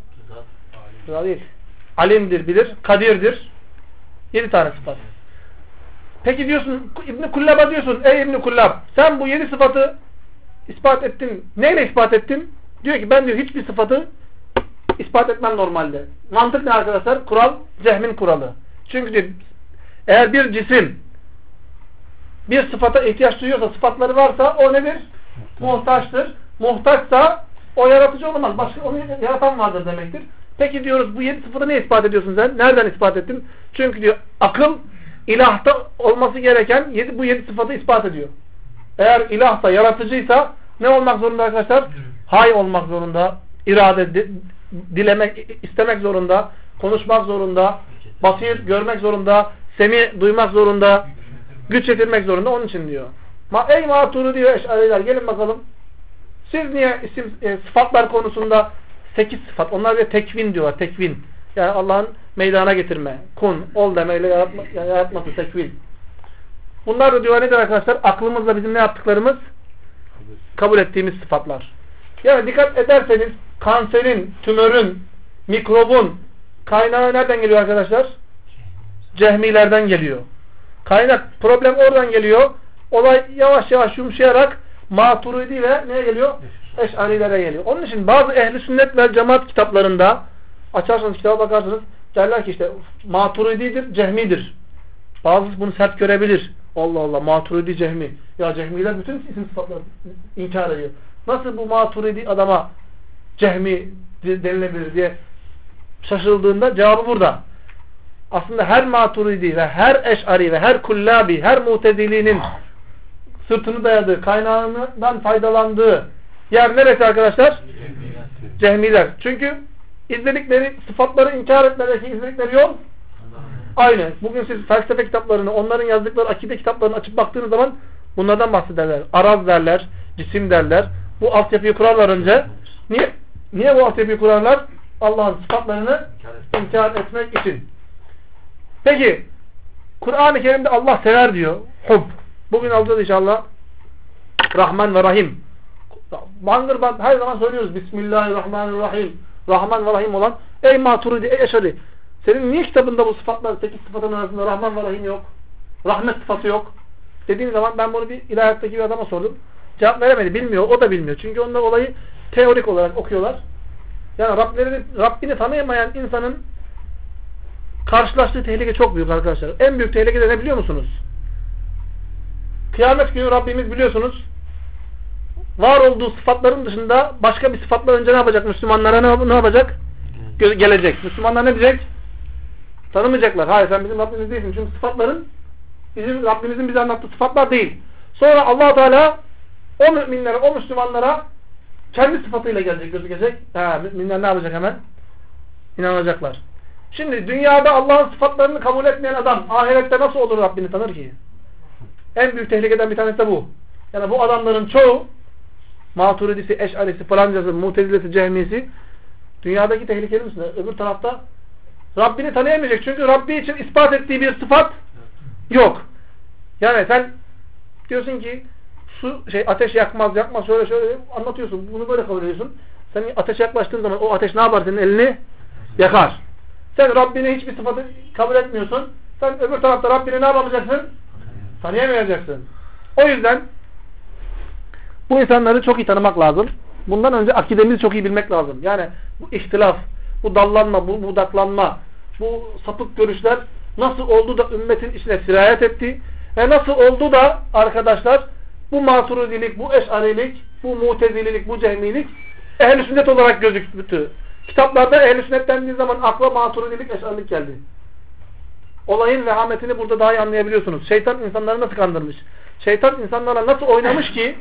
alimdir, bilir, kadirdir. 7 tane sıfat. Peki diyorsun İbn-i Kullab'a diyorsun ey İbn-i Kullab sen bu 7 sıfatı ispat ettin. Neyle ispat ettin? Diyor ki ben diyor hiçbir sıfatı ispat etmem normalde. Mantık ne arkadaşlar? Kural Cehm'in kuralı. Çünkü diyor, eğer bir cisim bir sıfata ihtiyaç duyuyorsa sıfatları varsa o nedir? Muhtaçtır. Muhtaçsa o yaratıcı olamaz. Başka onu yaratan vardır demektir. Peki diyoruz bu 7 sıfatı ne ispat ediyorsun sen? Nereden ispat ettin? Çünkü diyor akıl ilahta olması gereken bu 7 sıfatı ispat ediyor. Eğer ilahsa, yaratıcıysa ne olmak zorunda arkadaşlar? Hay olmak zorunda, irade, dilemek, istemek zorunda, konuşmak zorunda, basir görmek zorunda, semi duymak zorunda, güç yetirmek zorunda. Onun için diyor. Ey Maturidi diyor Eş'ariler gelin bakalım. Siz niye isim sıfatlar konusunda 8 sıfat. Onlar bir tekvin diyorlar. Tekvin. Yani Allah'ın meydana getirme. Kun. Ol demeyle yaratması. Tekvin. Bunlar da diyor nedir arkadaşlar? Aklımızla bizim ne yaptıklarımız? Kabul ettiğimiz sıfatlar. Yani dikkat ederseniz kanserin, tümörün, mikrobun kaynağı nereden geliyor arkadaşlar? Cehmilerden geliyor. Kaynak, problem oradan geliyor. Olay yavaş yavaş yumuşayarak Maturidi ve neye geliyor? Eş'arilere geliyor. Onun için bazı ehli sünnet ve cemaat kitaplarında açarsanız kitaba bakarsınız derler ki işte Maturidi'dir, Cehmi'dir. Bazısı bunu sert görebilir. Allah Allah Maturidi Cehmi. Ya Cehmiler bütün isim sıfatları inkar ediyor. Nasıl bu Maturidi adama Cehmi denilebilir diye şaşıldığında cevabı burada. Aslında her Maturidi ve her Eş'ari ve her Kullabi, her Mu'tezili'nin sırtını dayadığı, kaynağından faydalandığı yer neresi arkadaşlar? Cehmiler. Çünkü izledikleri sıfatları inkar etmedeki izledikleri yol aynı. Bugün siz felsefe kitaplarını, onların yazdıkları akide kitaplarını açıp baktığınız zaman bunlardan bahsederler. Araz derler, cisim derler. Bu altyapıyı kurarlar önce. Niye bu altyapıyı kurarlar? Allah'ın sıfatlarını inkar etmek için. Peki Kur'an-ı Kerim'de Allah sever diyor. Hub. Bugün alacağız inşallah. Rahman ve Rahim. Bangır her zaman söylüyoruz. Bismillahirrahmanirrahim. Rahman ve Rahim olan ey Maturidi, ey Eş'ari. Senin niye kitabında bu sıfatlar, 8 sıfatın arasında Rahman ve Rahim yok? Rahmet sıfatı yok. Dediğim zaman ben bunu bir ilahiyattaki bir adama sordum. Cevap veremedi. Bilmiyor. O da bilmiyor. Çünkü onlar olayı teorik olarak okuyorlar. Yani Rabbini tanıyamayan insanın karşılaştığı tehlike çok büyük arkadaşlar. En büyük tehlike de ne biliyor musunuz? Kıyamet günü Rabbimiz biliyorsunuz var olduğu sıfatların dışında başka bir sıfatla önce ne yapacak? Müslümanlara ne yapacak? Gelecek. Müslümanlar ne diyecek? Tanımayacaklar. Hayır sen bizim Rabbimiz değilsin. Çünkü sıfatların bizim Rabbimizin bize anlattığı sıfatlar değil. Sonra Allah Teala o müminlere, o Müslümanlara kendi sıfatıyla gelecek, gözükecek. Müminler ne yapacak hemen? İnanacaklar. Şimdi dünyada Allah'ın sıfatlarını kabul etmeyen adam ahirette nasıl olur Rabbini tanır ki? En büyük tehlikeden bir tanesi de bu. Yani bu adamların çoğu Maturidisi, Eş'arisi, falancası, Mu'tezilesi, Cehmisi dünyadaki tehlikeli misin? Öbür tarafta Rabbini tanıyamayacak. Çünkü Rabbi için ispat ettiği bir sıfat yok. Yani sen diyorsun ki ateş yakmaz şöyle anlatıyorsun. Bunu böyle kabul ediyorsun. Sen ateşe yaklaştığın zaman o ateş ne yapar? Senin elini yakar. Sen Rabbine hiçbir sıfatı kabul etmiyorsun. Sen öbür tarafta Rabbini ne yapamayacaksın? Tanıyamayacaksın. O yüzden bu insanları çok iyi tanımak lazım. Bundan önce akidemizi çok iyi bilmek lazım. Yani bu ihtilaf, bu dallanma, bu budaklanma, bu sapık görüşler nasıl oldu da ümmetin içine sirayet etti ve nasıl oldu da arkadaşlar bu maturidilik, bu eşarilik, bu mutezililik, bu cehmilik ehl-i sünnet olarak gözüktü. Kitaplarda ehl-i sünnet dendiği zaman akla maturidilik, eşarilik geldi. Olayın vehametini burada daha iyi anlayabiliyorsunuz. Şeytan insanları nasıl kandırmış? Şeytan insanlarla nasıl oynamış ki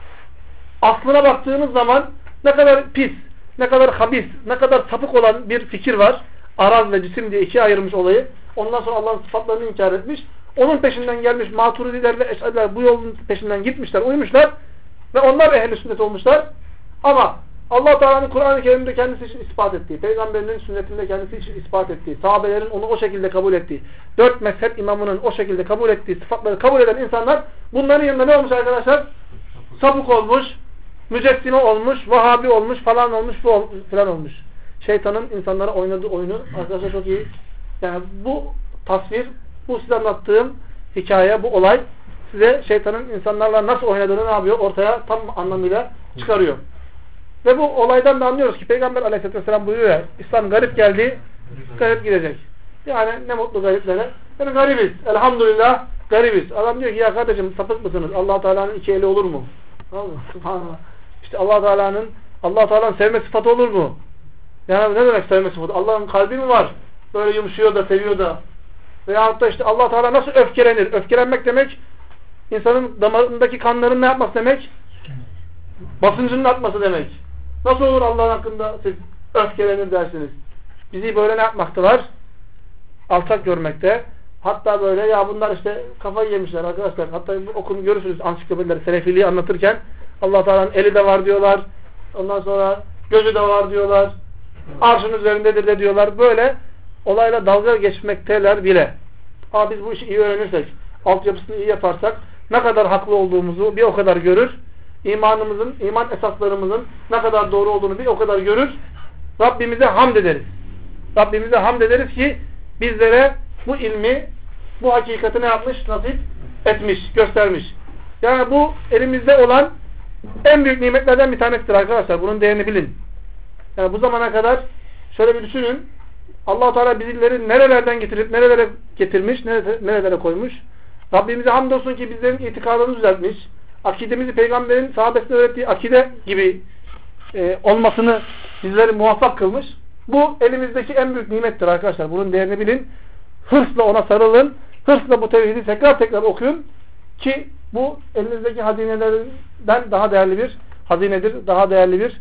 aslına baktığınız zaman ne kadar pis, ne kadar habis, ne kadar sapık olan bir fikir var. Araz ve cisim diye ikiye ayırmış olayı. Ondan sonra Allah'ın sıfatlarını inkar etmiş. Onun peşinden gelmiş maturidiler ve eşariler bu yolun peşinden gitmişler, uymuşlar ve onlar ehl-i sünnet olmuşlar. Ama Allah Teala'nın Kur'an-ı Kerim'de kendisi için ispat ettiği, Peygamberinin sünnetinde kendisi için ispat ettiği, sahabelerin onu o şekilde kabul ettiği, 4 mezhep imamının o şekilde kabul ettiği sıfatları kabul eden insanlar bunların yanında ne olmuş arkadaşlar? Sapık olmuş, mücessime olmuş, Vahabi olmuş, falan olmuş, falan olmuş. Şeytanın insanlara oynadığı oyunu arkadaşlar çok iyi. Yani bu tasvir, bu size anlattığım hikaye, bu olay size şeytanın insanlarla nasıl oynadığını ne yapıyor? Ortaya tam anlamıyla çıkarıyor. Ve bu olaydan da anlıyoruz ki Peygamber Aleyhisselatü Vesselam buyuruyor ya, İslam garip geldi, garip gidecek. Yani ne mutlu gariplere. Yani garibiz. Elhamdülillah garibiz. Adam diyor ki ya kardeşim sapık mısınız? Allah Teala'nın iki eli olur mu? Subhanallah. İşte Allah Teala'nın sevme sıfatı olur mu? Yani ne demek sevme sıfatı? Allah'ın kalbi mi var? Böyle yumuşuyor da seviyor da. Veyahut da işte Allah Teala nasıl öfkelenir? Öfkelenmek demek insanın damarındaki kanların ne yapması demek? Basıncının artması demek. Nasıl olur Allah'ın hakkında siz öfkelenir dersiniz? Bizi böyle ne yapmaktalar? Alçak görmekte. Hatta böyle ya bunlar işte kafayı yemişler arkadaşlar. Hatta okunu görürsünüz ansiklopedileri selefiliği anlatırken Allah Teala'nın eli de var diyorlar. Ondan sonra gözü de var diyorlar. Arşın üzerindedir de diyorlar. Böyle olayla dalga geçmekteler bile. Ama biz bu işi iyi öğrenirsek, altyapısını iyi yaparsak ne kadar haklı olduğumuzu bir o kadar görür. İmanımızın, iman esaslarımızın ne kadar doğru olduğunu bir o kadar görür. Rabbimize hamd ederiz. Rabbimize hamd ederiz ki bizlere bu ilmi, bu hakikati ne yapmış? Nasip etmiş, göstermiş. Yani bu elimizde olan en büyük nimetlerden bir tanesidir arkadaşlar. Bunun değerini bilin. Yani bu zamana kadar şöyle bir düşünün. Allah-u Teala bizleri nerelerden getirip nerelere getirmiş, nerelere koymuş. Rabbimize hamdolsun ki bizlerin itikadını düzeltmiş. Akidemizi Peygamberin sahabesine öğrettiği akide gibi olmasını bizleri muvaffak kılmış. Bu elimizdeki en büyük nimettir arkadaşlar. Bunun değerini bilin. Hırsla ona sarılın. Hırsla bu tevhidi tekrar tekrar okuyun. Ki bu elinizdeki hazinelerden daha değerli bir hazinedir. Daha değerli bir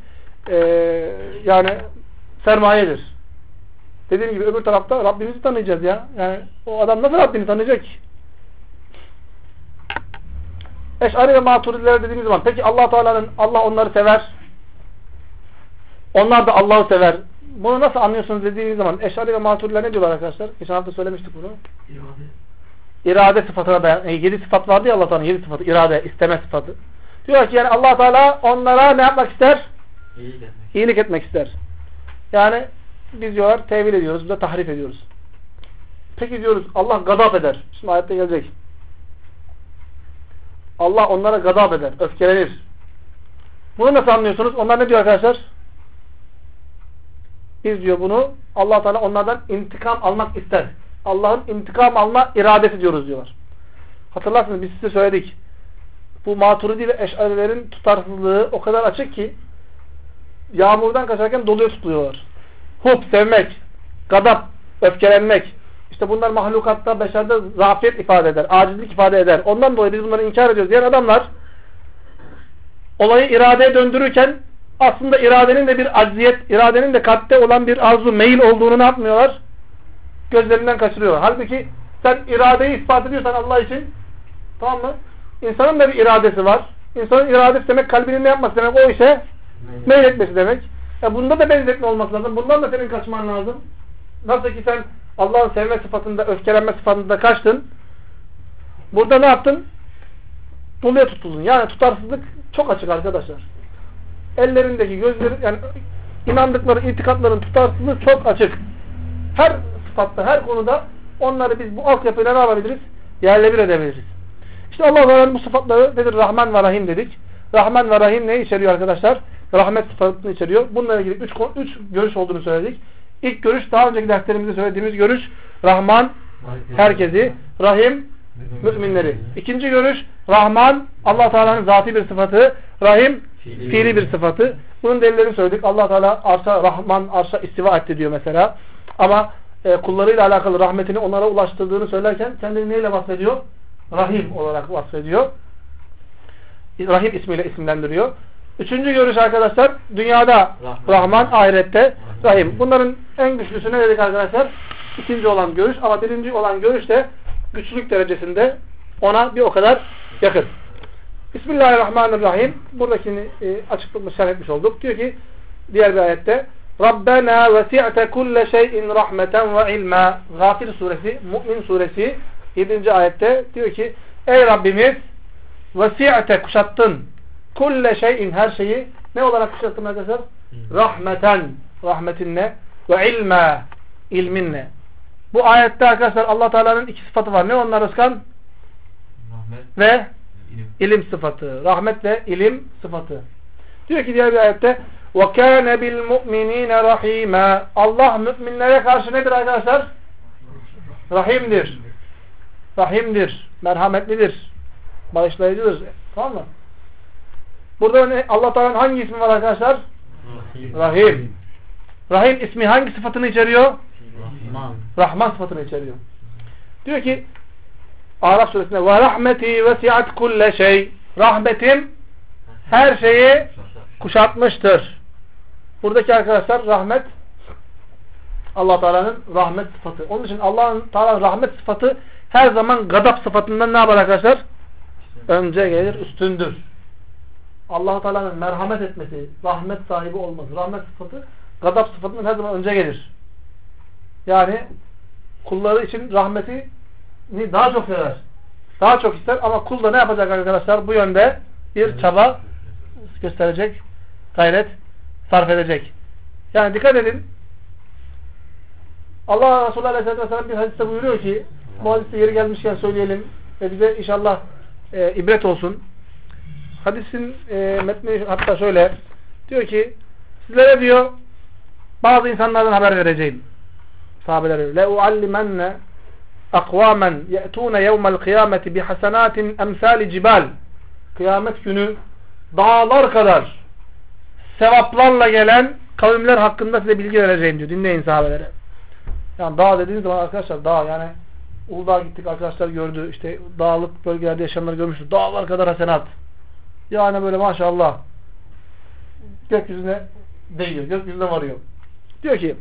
yani sermayedir. Dediğim gibi öbür tarafta Rabbimizi tanıyacağız ya. Yani o adam nasıl Rabbini tanıyacak? Eş'ari ve maturidiler dediğimiz zaman peki Allah onları sever. Onlar da Allah'ı sever. Bunu nasıl anlıyorsunuz dediğimiz zaman Eş'ari ve maturidiler ne diyorlar arkadaşlar? Geçen hafta söylemiştik bunu. İrade sıfatına dayan. 7 sıfat vardı ya Allah'tan 7 sıfatı. İrade, isteme sıfatı. Diyor ki yani Allah Teala onlara ne yapmak ister? İyilik etmek ister. Yani biz diyorlar tevil ediyoruz. Biz de tahrif ediyoruz. Peki diyoruz Allah gadap eder. Şimdi ayette gelecek. Allah onlara gadap eder. Öfkelenir. Bunu nasıl anlıyorsunuz? Onlar ne diyor arkadaşlar? Biz diyor bunu Allah Teala onlardan intikam almak ister. Allah'ın intikam alma iradesi diyoruz diyorlar. Hatırlarsınız biz size söyledik. Bu Maturidi ve Eş'arilerin tutarsızlığı o kadar açık ki yağmurdan kaçarken doluya tutuluyorlar. Hub, sevmek, gadap, öfkelenmek. İşte bunlar mahlukatta, beşerde zafiyet ifade eder, acizlik ifade eder. Ondan dolayı biz bunları inkar ediyoruz diyen adamlar olayı iradeye döndürürken aslında iradenin de bir acziyet, iradenin de kalpte olan bir arzu, meyil olduğunu ne yapmıyorlar? Gözlerinden kaçırıyorlar. Halbuki sen iradeyi ispat ediyorsan Allah için, tamam mı? İnsanın da bir iradesi var. İnsanın iradesi demek kalbinin ne yapması demek? O işe meyletmesi demek. Bunda da benzetme olması lazım. Bundan da senin kaçman lazım. Nasıl ki sen Allah'ın sevme sıfatında, öfkelenme sıfatında kaçtın. Burada ne yaptın? Doluya tutuldun. Yani tutarsızlık çok açık arkadaşlar. ellerindeki gözleri, yani inandıkları itikatların tutarsızlığı çok açık. Her sıfatta, her konuda onları biz bu altyapıyla ne yapabiliriz? Yerle bir edebiliriz. İşte Allah Teala'nın bu sıfatları nedir? Rahman ve Rahim dedik. Rahman ve Rahim ne içeriyor arkadaşlar? Rahmet sıfatını içeriyor. Bununla ilgili 3 görüş olduğunu söyledik. İlk görüş, daha önceki derslerimizde söylediğimiz görüş, Rahman herkesi, Rahim müminleri. İkinci görüş, Rahman Allah Teala'nın zatî bir sıfatı, Rahim fiili bir sıfatı. Bunun delillerini söyledik. Allah Teala arşa, Rahman arşa istiva etti diyor mesela. Ama kullarıyla alakalı rahmetini onlara ulaştırdığını söylerken kendini neyle bahsediyor? Rahim olarak bahsediyor. Rahim ismiyle isimlendiriyor. Üçüncü görüş arkadaşlar, dünyada Rahman, ahirette Rahim. Bunların en güçlüsü ne dedik arkadaşlar? İkinci olan görüş, ama birinci olan görüş de güçlülük derecesinde ona bir o kadar yakın. Bismillahirrahmanirrahim. Buradakini açıklıkla şerh etmiş olduk. Diyor ki diğer bir ayette Rabbena vesi'te kulle şeyin rahmeten ve ilma. Gafir suresi, Mü'min suresi 7. ayette diyor ki ey Rabbimiz vesi'te kuşattın kulle şeyin, her şeyi ne olarak kuşattın arkadaşlar? Rahmeten, rahmetinle ve ilma, ilminle. Bu ayette arkadaşlar Allah Teala'nın iki sıfatı var. Ne onlar Özkan? Rahmet ve ilim sıfatı. Rahmet ve ilim sıfatı. Diyor ki diğer bir ayette وَكَانَ بِالْمُؤْمِنِينَ رَحِيمًا. Allah müminlere karşı nedir arkadaşlar? Rahimdir. Rahimdir. Merhametlidir. Bağışlayıcıdır. Tamam mı? Burada Allah Teala'nın hangi ismi var arkadaşlar? Rahim. Rahim ismi hangi sıfatını içeriyor? Rahman. Rahman sıfatını içeriyor. Diyor ki Araf suresinde وَرَحْمَتِي وَسِعَتْ كُلَّ şey. Rahmetim her şeyi kuşatmıştır. Buradaki arkadaşlar rahmet Allah Teala'nın rahmet sıfatı. Onun için Allah'ın Teala'nın rahmet sıfatı her zaman gadap sıfatından ne yapar arkadaşlar? Önce gelir, üstündür. Allah Teala'nın merhamet etmesi, rahmet sahibi olması, rahmet sıfatı gadap sıfatından her zaman önce gelir. Yani kulları için rahmeti daha çok sever. Daha çok ister ama kul da ne yapacak arkadaşlar? Bu yönde bir çaba gösterecek, gayret sarf edecek. Yani dikkat edin. Allah Resulü Aleyhisselatü Vesselam bir hadiste buyuruyor ki, bu hadiste yeri gelmişken söyleyelim ve bize inşallah ibret olsun. Hadisin metni hatta şöyle diyor ki, sizlere diyor bazı insanlardan haber vereceğim. Sahabelere لَاُعَلِّمَنَّ اَقْوَامًا يَأْتُونَ يَوْمَ الْقِيَامَةِ بِحَسَنَاتٍ اَمْثَالِ cibal. Kıyamet günü dağlar kadar sevaplarla gelen kavimler hakkında size bilgi vereceğim diyor. Dinleyin sahabelere. Yani dağ dediğiniz zaman arkadaşlar, dağ yani Uludağ'a gittik, arkadaşlar gördü. İşte dağlık bölgelerde yaşayanları görmüştür. Dağlar kadar hasenat. Yani böyle maşallah gökyüzüne değiyor. Gökyüzüne varıyor. Diyor ki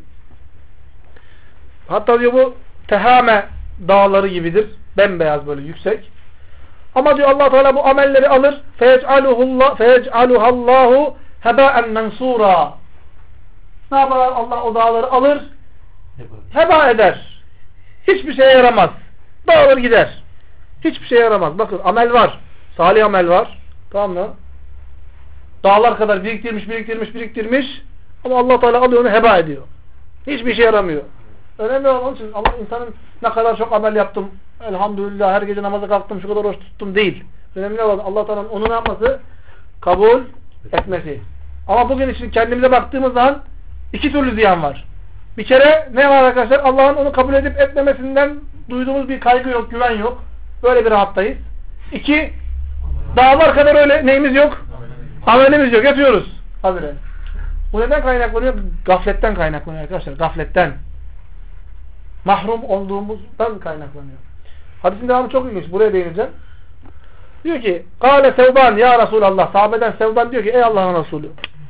hatta diyor bu Tehame dağları gibidir. Bembeyaz böyle yüksek. Ama diyor Allah Teala bu amelleri alır. Feyec'aluhallahu hebâen mensûrâ. Ne yapar Allah o dağları alır? Heba eder. Hiçbir şeye yaramaz. Dağılır gider. Hiçbir şeye yaramaz. Bakın amel var. Salih amel var. Tamam mı? Dağlar kadar biriktirmiş. Ama Allah Teala alıyor onu heba ediyor. Hiçbir şey yaramıyor. Önemli olan onun için Allah insanın ne kadar çok amel yaptım, elhamdülillah her gece namaza kalktım, şu kadar oruç tuttum değil. Önemli olan Allah Teala'nın onu ne yapması? Kabul etmesi. Ama bugün için kendimize baktığımız zaman iki türlü ziyan var. Bir kere ne var arkadaşlar? Allah'ın onu kabul edip etmemesinden duyduğumuz bir kaygı yok, güven yok. Böyle bir rahattayız. İki, dağlar kadar öyle neyimiz yok? Amelimiz yok. Yatıyoruz. Habire. Bu neden kaynaklanıyor? Gafletten kaynaklanıyor arkadaşlar. Gafletten. Mahrum olduğumuzdan kaynaklanıyor. Hadisin devamı çok ilginç. Buraya değineceğim. Diyor ki Kâle Sevban ya Resulallah. Sahabeden Sevban diyor ki ey Allah'ın Resulü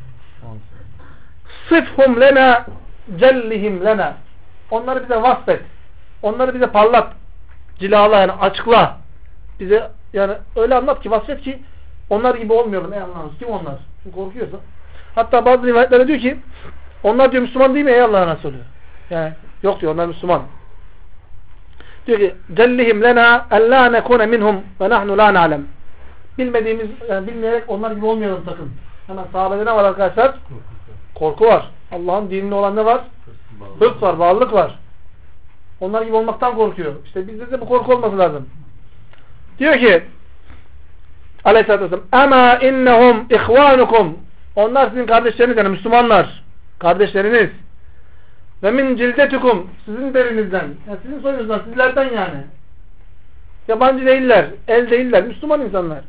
sıfhum lena cellihim lena. Onları bize vasfet. Onları bize parlat. Cilala yani açıkla. Bize yani öyle anlat ki vasfet ki onlar gibi olmayalım ey Allah'ın Resulü. Kim onlar? Çünkü korkuyorsa. Hatta bazı rivayetlerde diyor ki onlar diyor Müslüman değil mi ey Allah'ın Resulü? Yani yok diyor onlar Müslüman. Diyor ki cellihim lena en la nekune minhum ve nahnu la na'lem. Bilmediğimiz yani bilmeyerek onlar gibi olmayalım sakın. Hemen sahabede ne var arkadaşlar? Korku var. Allah'ın dininde olan ne var? Hırs var, bağlılık var. Onlar gibi olmaktan korkuyor. İşte bizde de bu korku olması lazım. Diyor ki Aleyhisselatü Vesselam Ama innehum ihvanukum. Onlar sizin kardeşleriniz, yani Müslümanlar. Kardeşleriniz. Ve min cildetukum. Sizin derinizden. Yani sizin soyunuzdan, sizlerden yani. Yabancı değiller. El değiller. Müslüman insanlar.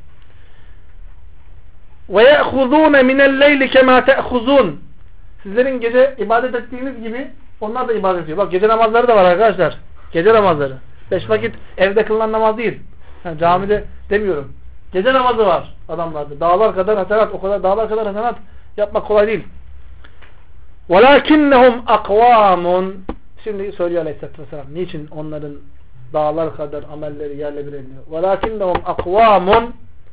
Ve ye'khuzûne minel-leyli kemâ te'khuzûn. Sizlerin gece ibadet ettiğiniz gibi onlar da ibadet ediyor. Bak gece namazları da var arkadaşlar. Gece namazları. 5 vakit evde kılınan namaz değil. Yani camide demiyorum. Gece namazı var adamlarda. Dağlar kadar hasenat, o kadar dağlar kadar hasenat yapmak kolay değil. وَلَاكِنَّهُمْ اَقْوَامٌ. Şimdi söylüyor Aleyhisselatü Vesselam. Niçin onların dağlar kadar amelleri yerle bir ediyor? وَلَاكِنَّهُمْ اَقْوَامٌ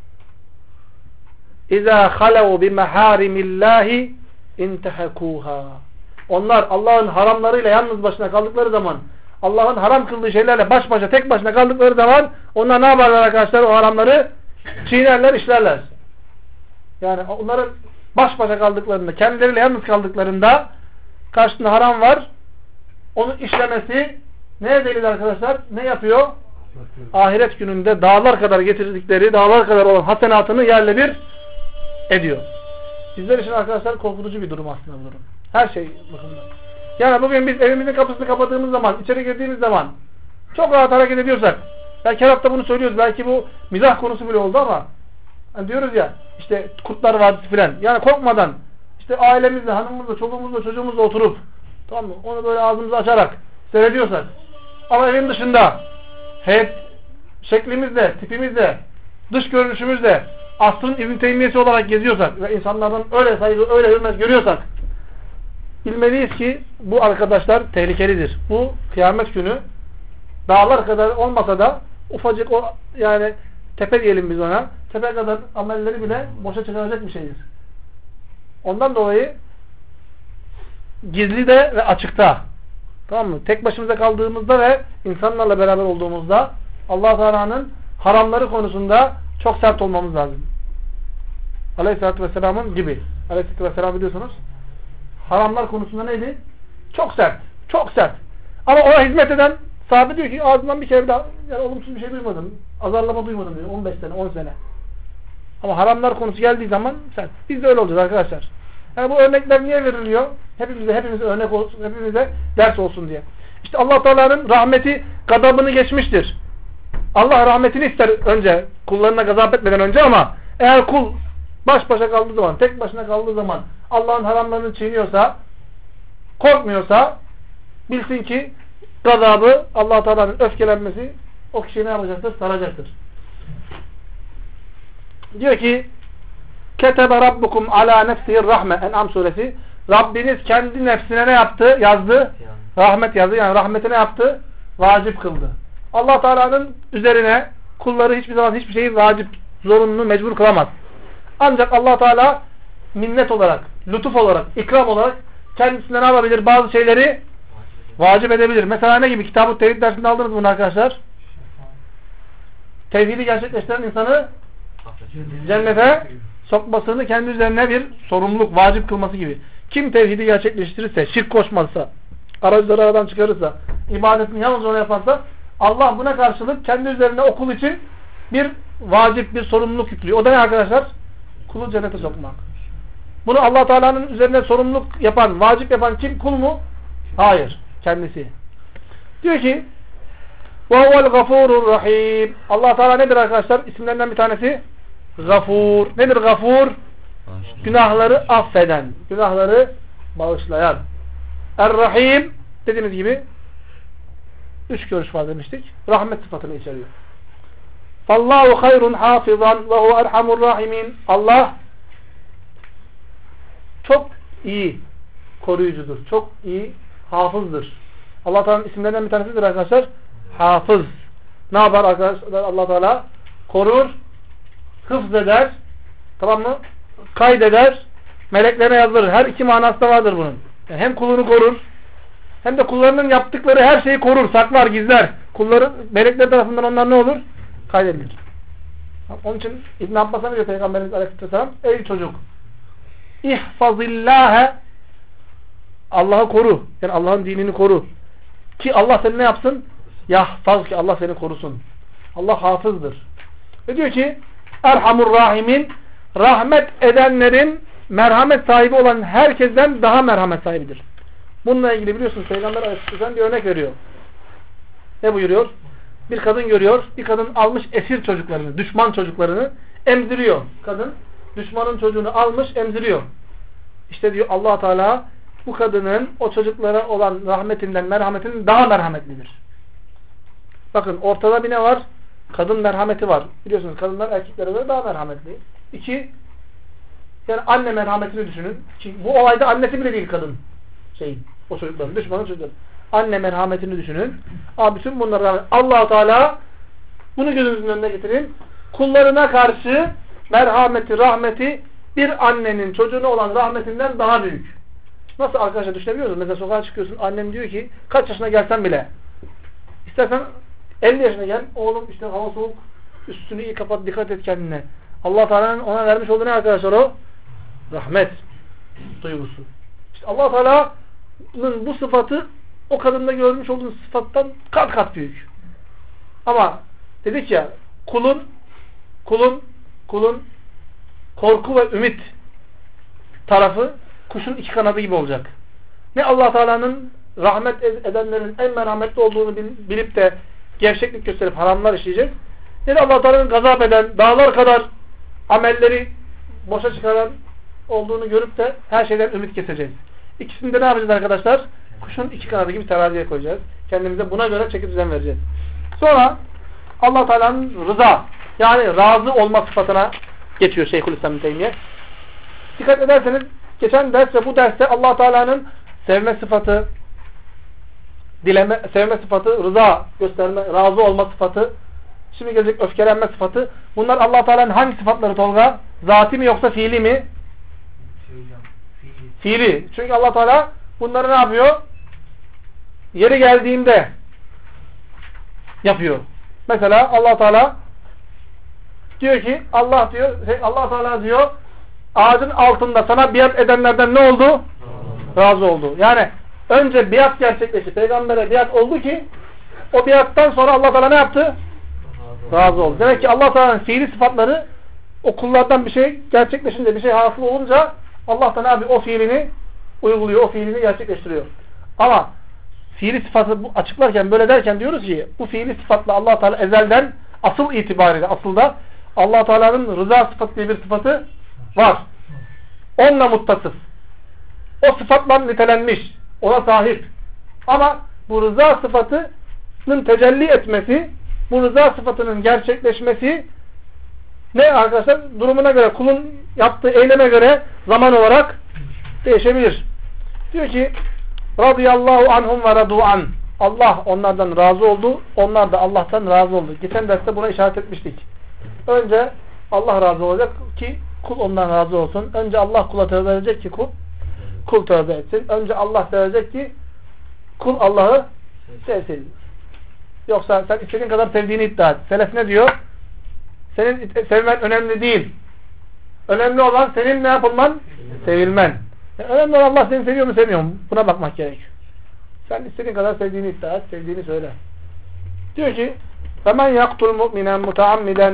اِذَا خَلَوْا بِمَحَارِمِ اللّٰهِ اِنْتَحَكُوهَا. Onlar Allah'ın haramlarıyla yalnız başına kaldıkları zaman, Allah'ın haram kıldığı şeylerle baş başa, tek başına kaldıkları zaman onlar ne yaparlar arkadaşlar? O haramları çiğnerler, işlerler. Yani onların baş başa kaldıklarında, kendileriyle yalnız kaldıklarında karşısında haram var. Onu işlemesi neye delil arkadaşlar? Ne yapıyor? Ahiret gününde dağlar kadar getirdikleri, dağlar kadar olan hasenatını yerle bir ediyor. Bizler için arkadaşlar korkutucu bir durum aslında bu durum. Her şey bakımından. Yani bugün biz evimizin kapısını kapadığımız zaman, içeri girdiğimiz zaman çok rahat hareket ediyorsak, belki her hafta bunu söylüyoruz, belki bu mizah konusu bile oldu ama hani diyoruz ya, işte Kurtlar Vadisi filan. Yani korkmadan, işte ailemizle, hanımımızla, çoluğumuzla, çocuğumuzla oturup, tamam mı? Onu böyle ağzımızı açarak seyrediyorsak, ama evin dışında heyet şeklimizle, tipimizle, dış görünüşümüzle asrın İbn Teymiyesi olarak geziyorsak ve insanlardan öyle saygı, öyle hürmet görüyorsak, bilmeliyiz ki bu arkadaşlar tehlikelidir. Bu kıyamet günü dağlar kadar olmasa da ufacık o yani tepe diyelim biz ona, tepe kadar amelleri bile boşa çıkaracak bir şeydir. Ondan dolayı gizli de ve açıkta, tamam mı? Tek başımıza kaldığımızda ve insanlarla beraber olduğumuzda Allah Teala'nın haramları konusunda çok sert olmamız lazım. Aleyhisselatü Vesselam'ın gibi. Aleyhisselatü Vesselam biliyorsunuz. Haramlar konusunda neydi? Çok sert. Çok sert. Ama ona hizmet eden sahabe diyor ki ağzından bir kere daha yani olumsuz bir şey duymadım. Azarlama duymadım diyor. 15 sene, 10 sene. Ama haramlar konusu geldiği zaman sert. Biz de öyle olacağız arkadaşlar. Yani bu örnekler niye veriliyor? Hepimize örnek olsun, hepimize ders olsun diye. İşte Allah Teala'nın rahmeti gadabını geçmiştir. Allah rahmetini ister önce kullarına gazap etmeden önce ama eğer kul baş başa kaldığı zaman, tek başına kaldığı zaman Allah'ın haramlarını çiğniyorsa, korkmuyorsa bilsin ki gazabı, Allah Teala'nın öfkelenmesi o kişiyi ne yapacaktır? Saracaktır. Diyor ki Ketebe Rabbukum ala nefsihir rahme. En'am suresi. Rabbiniz kendi nefsine ne yaptı? Yazdı. Rahmet yazdı. Yani rahmetine yaptı? Vacip kıldı. Allah Teala'nın üzerine kulları hiçbir zaman hiçbir şeyi vacip, zorunlu, mecbur kılamaz. Ancak Allah Teala minnet olarak, lütuf olarak, ikram olarak kendisine ne yapabilir? Bazı şeyleri vacip edebilir. Mesela ne gibi? Kitab-ı Tevhid dersinde aldınız bunu arkadaşlar. Tevhidi gerçekleştiren insanı cennete sokmasını kendi üzerine bir sorumluluk, vacip kılması gibi. Kim tevhidi gerçekleştirirse, şirk koşmazsa, aracıları aradan çıkarırsa, ibadetini yalnız ona yaparsa Allah buna karşılık kendi üzerine o kul için bir vacip, bir sorumluluk yüklüyor. O da ne arkadaşlar? Kulu cennete sokmak. Bunu Allah Teala'nın üzerine sorumluluk yapan, vacip yapan kim? Kul mu? Hayır. Kendisi. Diyor ki وَهُوَ الْغَفُورُ الرَّحِيمُ. Allah Teala nedir arkadaşlar? İsimlerinden bir tanesi Gafur. Nedir Gafur? Günahları affeden, günahları bağışlayan. Er-Rahim dediğimiz gibi 3 görüş var demiştik. Rahmet sıfatını içeriyor. فَاللّٰهُ خَيْرٌ حَافِظًا وَهُوَ اَرْحَمُ الرَّاحِمِينَ. Allah çok iyi koruyucudur. Çok iyi hafızdır. Allah Teala'nın isimlerinden bir tanesidir arkadaşlar. Hafız. Ne yapar arkadaşlar Allah Teala? Korur, hıfz eder, tamam mı? Kaydeder, meleklerine yazdırır. Her iki manası da vardır bunun. Yani hem kulunu korur, hem de kullarının yaptıkları her şeyi korur, saklar, gizler. Kulları, melekler tarafından onlar ne olur? Kaydedilir. Onun için İbn Abbas'a diyor Peygamberimiz Aleyhisselam, ey çocuk, İhfazillâhe, Allah'ı koru. Yani Allah'ın dinini koru. Ki Allah seni ne yapsın? Yahfaz, ki Allah seni korusun. Allah hafızdır. Ve diyor ki Erhamur Rahimin, rahmet edenlerin merhamet sahibi olan herkesten daha merhamet sahibidir. Bununla ilgili biliyorsunuz Peygamber Aleyhisselam bir örnek veriyor. Ne buyuruyor? Bir kadın görüyor. Bir kadın almış esir çocuklarını, düşman çocuklarını emziriyor. Kadın düşmanın çocuğunu almış emziriyor. İşte diyor Allah Teala bu kadının o çocuklara olan rahmetinden, merhametinden daha merhametlidir. Bakın ortada bir ne var? Kadın merhameti var. Biliyorsunuz kadınlar erkeklere göre daha merhametli. İki, yani anne merhametini düşünün. Ki bu olayda annesi bile değil kadın. O çocukların, düşmanın çocukları. Anne merhametini düşünün. Abi bütün bunlara Allah Teala bunu gözünüzün önüne getirin. Kullarına karşı merhameti, rahmeti bir annenin çocuğuna olan rahmetinden daha büyük. Nasıl arkadaşlar düşünebiliyor musunuz? Mesela sokağa çıkıyorsun, annem diyor ki kaç yaşına gelsen bile istersen 50 yaşına gel, oğlum işte hava soğuk, üstünü iyi kapat, dikkat et kendine. Allah Teala'nın ona vermiş olduğu ne arkadaşlar o? Rahmet duygusu. İşte Allah Teala'nın bu sıfatı o kadında görmüş olduğunuz sıfattan kat kat büyük. Ama dedik ya kulun korku ve ümit tarafı kuşun iki kanadı gibi olacak. Ne Allah Teala'nın rahmet edenlerin en merhametli olduğunu bilip de gevşeklik gösterip haramlar işleyecek. Ne de Allah Teala'nın gazap eden, dağlar kadar amelleri boşa çıkaran olduğunu görüp de her şeyden ümit keseceğiz. İkisini de ne yapacağız arkadaşlar? Kuşun iki kanadı gibi teraziye koyacağız. Kendimize buna göre çeki düzen vereceğiz. Sonra Allah Teala'nın rıza, yani razı olma sıfatına geçiyor Şeyhülislam İbn Teymiyye. Dikkat ederseniz geçen ders ve bu derste Allah Teala'nın sevme sıfatı, sevme sıfatı, rıza gösterme, razı olma sıfatı, şimdi gelecek öfkelenme sıfatı. Bunlar Allah Teala'nın hangi sıfatları Tolga? Zati mi yoksa fiili mi? Fiili. Çünkü Allah Teala bunları ne yapıyor? Yeri geldiğinde yapıyor. Mesela Allah Teala diyor ki Allah Teala diyor ağacın altında sana biat edenlerden ne oldu? Razı oldu. Yani önce biat gerçekleşti. Peygambere biat oldu ki o biattan sonra Allah Teala ne yaptı? Razı oldu. Demek ki Allah Teala'nın fiili sıfatları o kullardan bir şey gerçekleşince, bir şey hasıl olunca Allah Teala abi o fiilini uyguluyor, o fiilini gerçekleştiriyor. Ama fiili sıfatı açıklarken böyle derken diyoruz ki bu fiili sıfatla Allah Teala ezelden asıl itibariyle aslında Allah Teala'nın rıza sıfatı diye bir sıfatı var. Onunla muttasıf. O sıfatla nitelenmiş. Ona sahip. Ama bu rıza sıfatının tecelli etmesi, bu rıza sıfatının gerçekleşmesi ne arkadaşlar? Durumuna göre, kulun yaptığı eyleme göre zaman olarak değişebilir. Diyor ki radıyallahu anhum ve radu an. Allah onlardan razı oldu. Onlar da Allah'tan razı oldu. Geçen derste buna işaret etmiştik. Önce Allah razı olacak ki kul ondan razı olsun. Önce Allah kula tövbe edecek ki kul tövbe etsin. Önce Allah sevecek ki kul Allah'ı sevsin. Yoksa sen istediğin kadar sevdiğini iddia et. Selef ne diyor? Senin sevmen önemli değil. Önemli olan senin ne yapılman? Sevilmen. Yani önemli olan Allah seni seviyor mu sevmiyor mu? Buna bakmak gerekiyor. Sen istediğin kadar sevdiğini iddia et, sevdiğini söyle. Diyor ki فَمَنْ يَقْتُلْ مُؤْمِنًا مُتَعَمِّدًا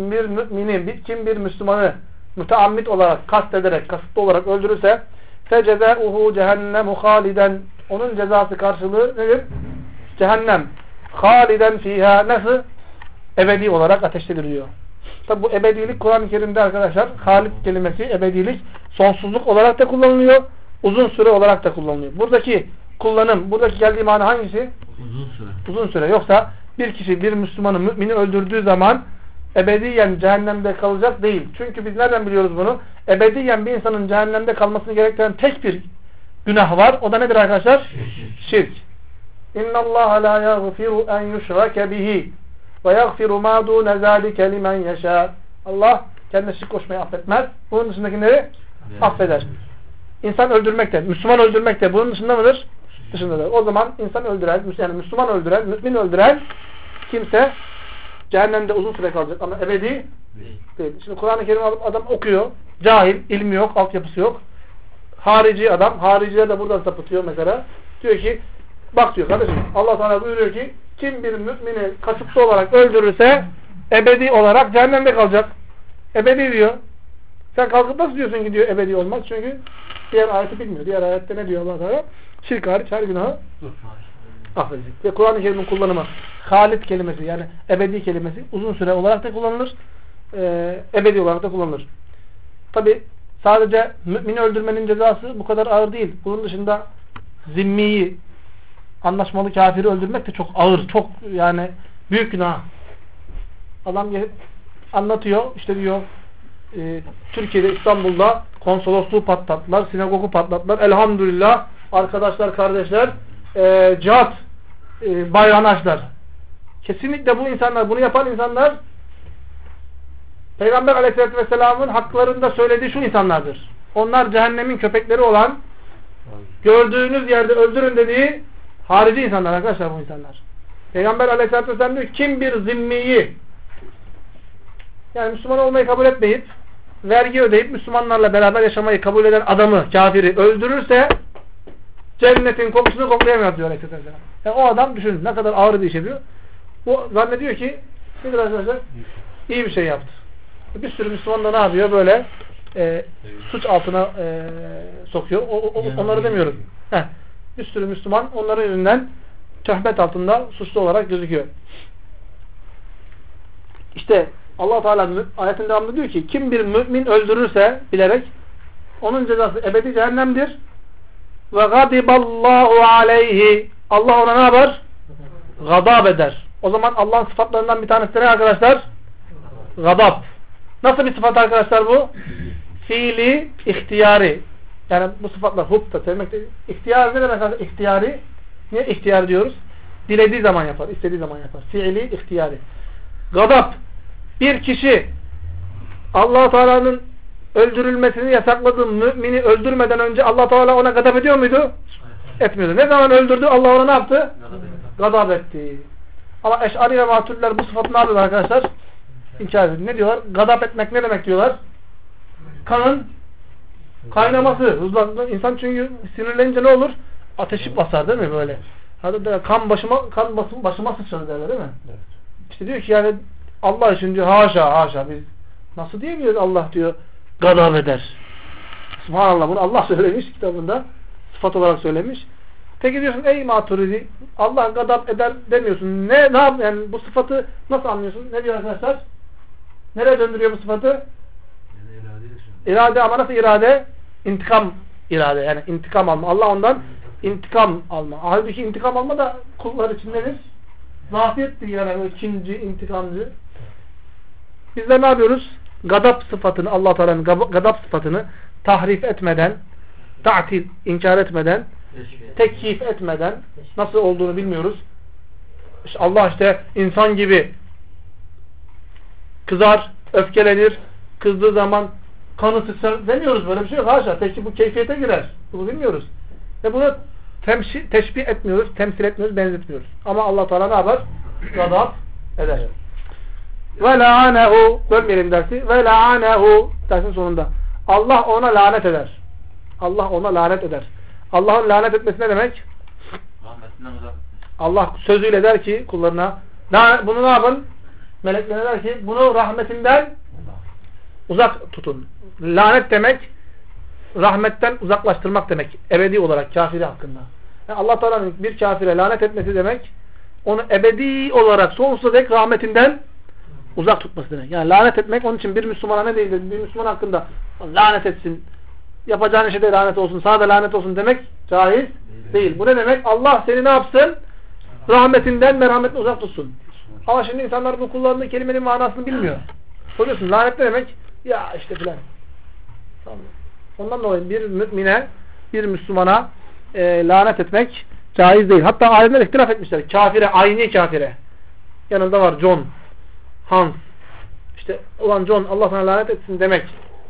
kim bir Müslümanı müteammid olarak, kastederek, kasıtlı olarak öldürürse فَجَزَاؤُهُ cehennem خَالِدًا onun cezası karşılığı nedir? Cehennem. خَالِدًا fiha nasıl? Ebedi olarak ateştedir diyor. Tabi bu ebedilik Kur'an-ı Kerim'de arkadaşlar halid kelimesi ebedilik sonsuzluk olarak da kullanılıyor. Uzun süre olarak da kullanılıyor. Buradaki kullanım, buradaki geldiği mana hangisi? Uzun süre. Uzun süre. Yoksa bir kişi bir Müslümanı, mümini öldürdüğü zaman ebediyen cehennemde kalacak değil. Çünkü biz nereden biliyoruz bunu? Ebediyen bir insanın cehennemde kalmasını gerektiren tek bir günah var. O da nedir arkadaşlar? Şirk. اِنَّ اللّٰهَ لَا يَغْفِرُ اَنْ يُشْرَكَ بِهِ وَيَغْفِرُ مَا دُونَ ذَٰلِكَ لِمَنْ يَشَاءُ Allah kendine şirk koşmayı affetmez. Bunun dışındakileri affeder. İnsan öldürmek de, Müslüman öldürmek de bunun dışında mıdır? Dışındadır. O zaman insan öldüren, yani Müslüman öldüren, mümin öldüren kimse cehennemde uzun süre kalacak ama ebedi değil. Şimdi Kur'an-ı Kerim alıp adam okuyor. Cahil, ilmi yok, altyapısı yok. Harici adam, hariciler de buradan sapıtıyor mesela. Diyor ki, bak diyor kardeşim, Allah Teala buyuruyor ki, kim bir mümini kasıtlı olarak öldürürse ebedi olarak cehennemde kalacak. Ebedi diyor. Sen kalkıp nasıl diyorsun ki diyor ebedi olmaz? Çünkü diğer ayeti bilmiyor. Diğer ayette ne diyor Allah Teala? Şirk hariç her günahı affedecek. Ve Kur'an-ı Kerim'in kullanımı halid kelimesi yani ebedi kelimesi uzun süre olarak da kullanılır. Ebedi olarak da kullanılır. Tabi sadece mümini öldürmenin cezası bu kadar ağır değil. Bunun dışında zimmiyi, anlaşmalı kafiri öldürmek de çok ağır. Çok yani büyük günah. Adam gelip anlatıyor. İşte diyor Türkiye'de, İstanbul'da konsolosluğu patlattılar. Sinagogu patlattılar. Elhamdülillah arkadaşlar, kardeşler cihat bayrağını açtılar. Kesinlikle bu insanlar, bunu yapan insanlar Peygamber Aleyhisselatü Vesselam'ın haklarında söylediği şu insanlardır. Onlar cehennemin köpekleri olan, gördüğünüz yerde öldürün dediği harici insanlar arkadaşlar bu insanlar. Peygamber Aleyhisselatü Vesselam diyor kim bir zimmiyi yani Müslüman olmayı kabul etmeyip vergi ödeyip Müslümanlarla beraber yaşamayı kabul eden adamı, kafiri öldürürse cennetin kokusunu koklayamıyor diyor Aleyhisselatü Vesselam. Yani o adam düşünün ne kadar ağır bir iş yapıyor. Bu zannediyor ki arkadaşlar iyi bir şey yaptı. Bir sürü Müslüman da ne yapıyor? Böyle suç altına sokuyor. Onları demiyorum. Bir sürü Müslüman onların yüzünden töhmet altında suçlu olarak gözüküyor. İşte Allah Teala ayetin devamında diyor ki kim bir mümin öldürürse bilerek onun cezası ebedi cehennemdir. Ve gadiballahu aleyhi Allah ona ne yapar? Gadab eder. O zaman Allah'ın sıfatlarından bir tanesi ne arkadaşlar? Gadab. Nasıl bir sıfat arkadaşlar bu? Fiili, ihtiyari. Yani bu sıfatlar hubda, sevmek değil. İhtiyar ne demek? İhtiyari. Niye ihtiyar diyoruz? Dilediği zaman yapar, istediği zaman yapar. Fiili, ihtiyari. Gadab. Bir kişi Allah Teala'nın öldürülmesini yasakladığı mümini öldürmeden önce Allah Teala ona gadab ediyor muydu? Etmiyordu. Ne zaman öldürdü? Allah ona ne yaptı? Gadab etti. Ama Eş'ari ve Maturiler bu sıfatı ne yapıyorlar arkadaşlar? İnkar ediyor. Ne diyorlar? Gadab etmek ne demek diyorlar? Kanın kaynaması, hızlanması. İnsan çünkü sinirlenince ne olur? Ateşi basar değil mi böyle? Hatta kan başıma sıçradı derler değil mi? Evet. İşte diyor ki yani Allah için diyor haşa biz nasıl diyebiliyoruz Allah diyor gadab eder. Subhanallah bunu Allah söylemiş kitabında sıfat olarak söylemiş. Peki diyorsun ey Maturidi Allah gadab eder demiyorsun. Ne yap yani bu sıfatı nasıl anlıyorsun? Ne diyor arkadaşlar? Nereye döndürüyor bu sıfatı? İrade ama nasıl irade? İntikam irade yani intikam alma. Allah ondan intikam alma. Halbuki intikam alma da kullar için nedir? Zafiyettir yani ikinci intikamcı. Bizler ne yapıyoruz? Gadab sıfatını Allah Teala'nın gadab sıfatını tahrif etmeden, ta'til, inkar etmeden, tekyif etmeden nasıl olduğunu bilmiyoruz. İşte Allah işte insan gibi kızar, öfkelenir, kızdığı zaman kanı sıçrar demiyoruz. Böyle bir şey yok. Haşa. Peki bu keyfiyete girer. Bunu bilmiyoruz. Ve bunu teşbih etmiyoruz, temsil etmiyoruz, benzetmiyoruz. Ama Allah Teala ne yapar? Gadab eder. Ve la'anehu bölmeyelim dersi. Ve la'anehu dersin sonunda. Allah ona lanet eder. Allah ona lanet eder. Allah'ın lanet etmesi ne demek? Rahmetinden uzak. Allah sözüyle der ki kullarına bunu ne yapın? Melekler der ki bunu rahmetinden uzak tutun. Lanet demek rahmetten uzaklaştırmak demek. Ebedi olarak kafiri hakkında. Yani Allah Teala'nın bir kafire lanet etmesi demek onu ebedi olarak sonsuza dek rahmetinden uzak tutması demek. Yani lanet etmek onun için bir Müslümana ne değildir? Bir Müslüman hakkında lanet etsin. Yapacağın işe de lanet olsun. Sana da lanet olsun demek caiz değil. Bu ne demek? Allah seni ne yapsın? Rahmetinden, merhametten uzak tutsun. Ama şimdi insanlar bu kullandığı kelimenin manasını bilmiyor. Soruyorsun lanet ne demek? Ya işte filan. Tamam. Ondan dolayı bir mümine, bir Müslümana lanet etmek caiz değil. Hatta alimler ihtilaf etmişler. Kafire, ayni kafire. Yanında var John, Hans. İşte ulan John Allah sana lanet etsin demek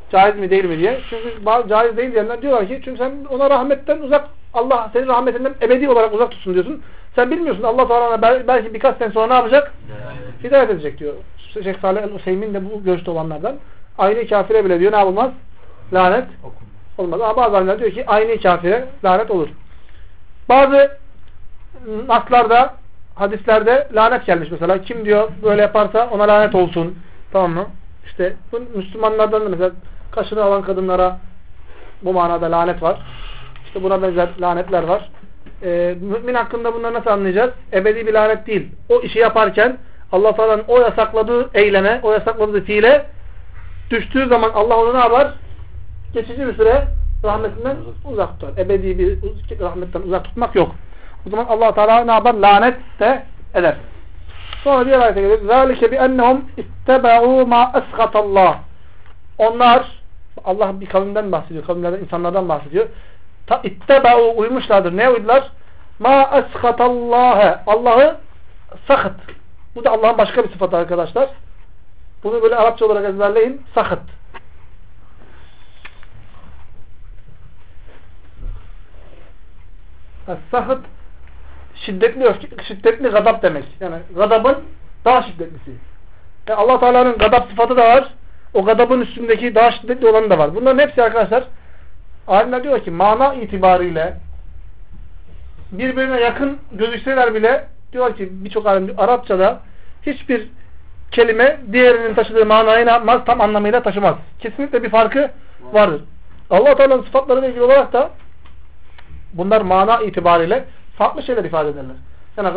Caiz mi değil mi diye. Çünkü bazı caiz değil diyenler diyorlar ki çünkü sen ona rahmetten uzak, Allah senin rahmetinden ebedi olarak uzak tutsun diyorsun. Sen bilmiyorsun Allah Teala belki birkaç sene sonra ne yapacak? Hidayet edecek diyor. Şeyh Salih el-Hüseyin de bu görüşte olanlardan. Aynı kafire bile diyor ne yapılmaz? Lanet olmaz. Ama bazı alimler diyor ki aynı kafire lanet olur. Bazı naslarda, hadislerde lanet gelmiş mesela. Kim diyor böyle yaparsa ona lanet olsun. Tamam mı? İşte bu Müslümanlardan da mesela kaşını alan kadınlara bu manada lanet var. İşte buna benzer lanetler var. Mümin hakkında bunları nasıl anlayacağız? Ebedi bir lanet değil. O işi yaparken Allah Teala'nın o yasakladığı eyleme, o yasakladığı fiile düştüğü zaman Allah onu ne yapar? Geçici bir süre rahmetinden uzak tutar. Ebedi bir rahmetten uzak tutmak yok. O zaman Allah Teala ne yapar? Lanet de eder. Sonra diğer ayete gelir. ذَٰلِكَ بِأَنَّهُمْ اِتَّبَعُوا مَا أَسْخَطَ اللّٰهِ Onlar, Allah bir kavimden bahsediyor. Kavimlerden, insanlardan bahsediyor. اِتَّبَعُوا uymuşlardır. Neye uydular? مَا أَسْخَطَ اللّٰهِ Allah'ı sakıt. Bu da Allah'ın başka bir sıfatı arkadaşlar. Bunu böyle Arapça olarak ezberleyin. Sakıt. Sakıt şiddetli gadap demek. Yani gadabın daha şiddetlisi. Allah Teala'nın gadap sıfatı da var. O gadabın üstündeki daha şiddetli olanı da var. Bunların hepsi arkadaşlar alimler diyor ki mana itibariyle birbirine yakın gözükseler bile diyor ki birçok alim Arapçada hiçbir kelime diğerinin taşıdığı manayı ne yapmaz? Tam anlamıyla taşımaz. Kesinlikle bir farkı vardır. Allah Teala'nın sıfatlarıyla ilgili olarak da bunlar mana itibariyle farklı şeyler ifade ederler. Yani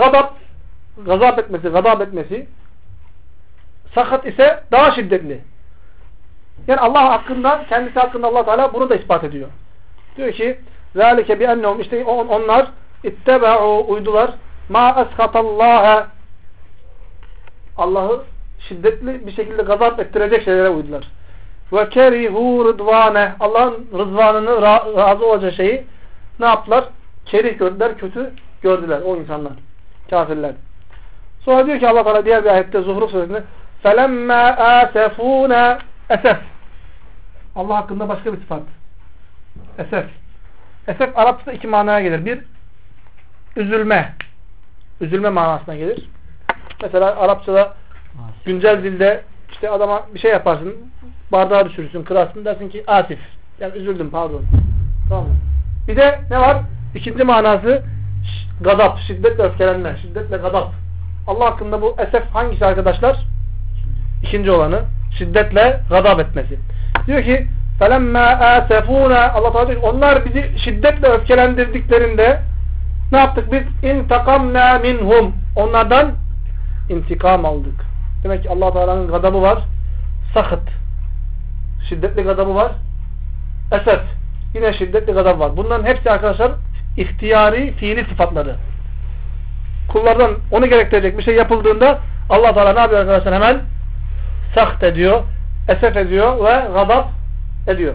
gazap etmesi, sakat ise daha şiddetli. Yani Allah hakkında, kendisi hakkında Allah Teala bunu da ispat ediyor. Diyor ki, ذَٰلِكَ بِأَنَّهُمْ işte onlar اِتَّبَعُوا uydular. مَا أَسْخَطَ اللّٰهَ Allah'ı şiddetli bir şekilde gazap ettirecek şeylere uydular. وَكَرِهُوا رِضْوَانَهِ Allah'ın rızvanını, razı olacağı şeyi ne yaptılar? Kerih gördüler, kötü gördüler o insanlar. Kafirler. Sonra diyor ki Allah Teala diğer bir ayette Zuhruf suresinde فَلَمَّا آسَفُونَ Esef. Allah hakkında başka bir sıfat. Esef. Esef Arapçada iki manaya gelir. Bir, üzülme. Üzülme manasına gelir. Mesela Arapçada güncel dilde işte adama bir şey yaparsın, bardağı düşürürsün, kırarsın, dersin ki asif. Yani üzüldüm, pardon. Tamam mı? Bir de ne var? İkinci manası gadap, şiddetle öfkelenme, şiddetle gadap. Allah hakkında bu esef hangisi arkadaşlar? İkinci olanı. Şiddetle gadap etmesi. Diyor ki فَلَمَّا آسَفُونَ Allah Teala diyor ki onlar bizi şiddetle öfkelendirdiklerinde ne yaptık biz? اِنْتَقَمْنَا مِنْهُمْ Onlardan intikam aldık. Demek ki Allah Teala'nın gadabı var. Sakıt. Şiddetli gadabı var. Esef. Yine şiddetli gadab var. Bunların hepsi arkadaşlar ihtiyari, fiili sıfatları. Kullardan onu gerektirecek bir şey yapıldığında Allah Teala ne yapıyor arkadaşlar? Hemen sakt ediyor, esef ediyor ve gadab ediyor.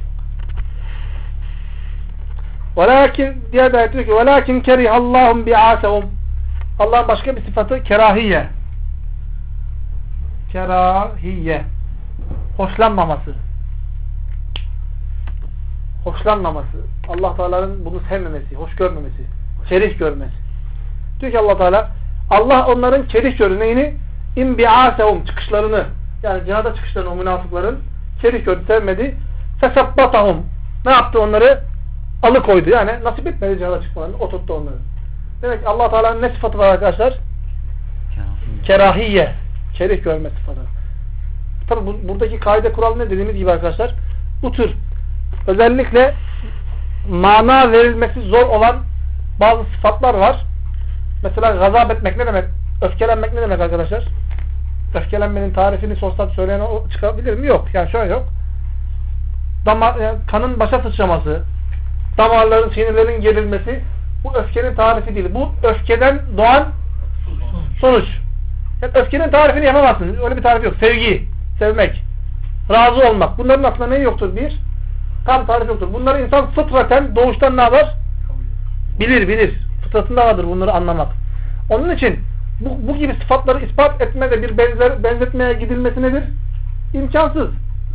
Velakin diğer bir ayet diyor ki velakin kerihallahum bi'asehum Allah'ın başka bir sıfatı kerahiye. Kerahiye. Hoşlanmaması. Hoşlanmaması. Allah Teala'nın bunu sevmemesi, hoş görmemesi, kerih görmesi. Diyor ki Allah Teala Allah onların kerih gördü neyini? İmbi'asehum çıkışlarını yani cihada çıkışlarını o münafıkların kerih gördü, sevmedi. Fesabbatahum ne yaptı onları? Alıkoydu. Yani nasip etmedi cihada çıkmalarını. Oturttu onları. Demek ki Allah Teala'nın ne sıfatı var arkadaşlar? Kerahiye. Kerih görme sıfatı. Tabi buradaki kaide kural ne dediğimiz gibi arkadaşlar? Bu tür özellikle mana verilmesi zor olan bazı sıfatlar var. Mesela gazap etmek ne demek? Öfkelenmek ne demek arkadaşlar? Öfkelenmenin tarifini sorsam söyleyen çıkabilir mi? Yok. Yani şöyle yok. Yani kanın başa sıçraması, damarların, sinirlerin gerilmesi bu öfkenin tarifi değil. Bu öfkeden doğan sonuç. Yani öfkenin tarifini yapamazsın. Öyle bir tarif yok. Sevgi, sevmek, razı olmak. Bunların aslında neyi yoktur? Bir, tam tarif yoktur. Bunları insan fıtraten, doğuştan ne yapar? Bilir. Fıtratında vardır bunları anlamak. Onun için bu gibi sıfatları ispat etmede bir benzetmeye gidilmesi nedir? İmkansız.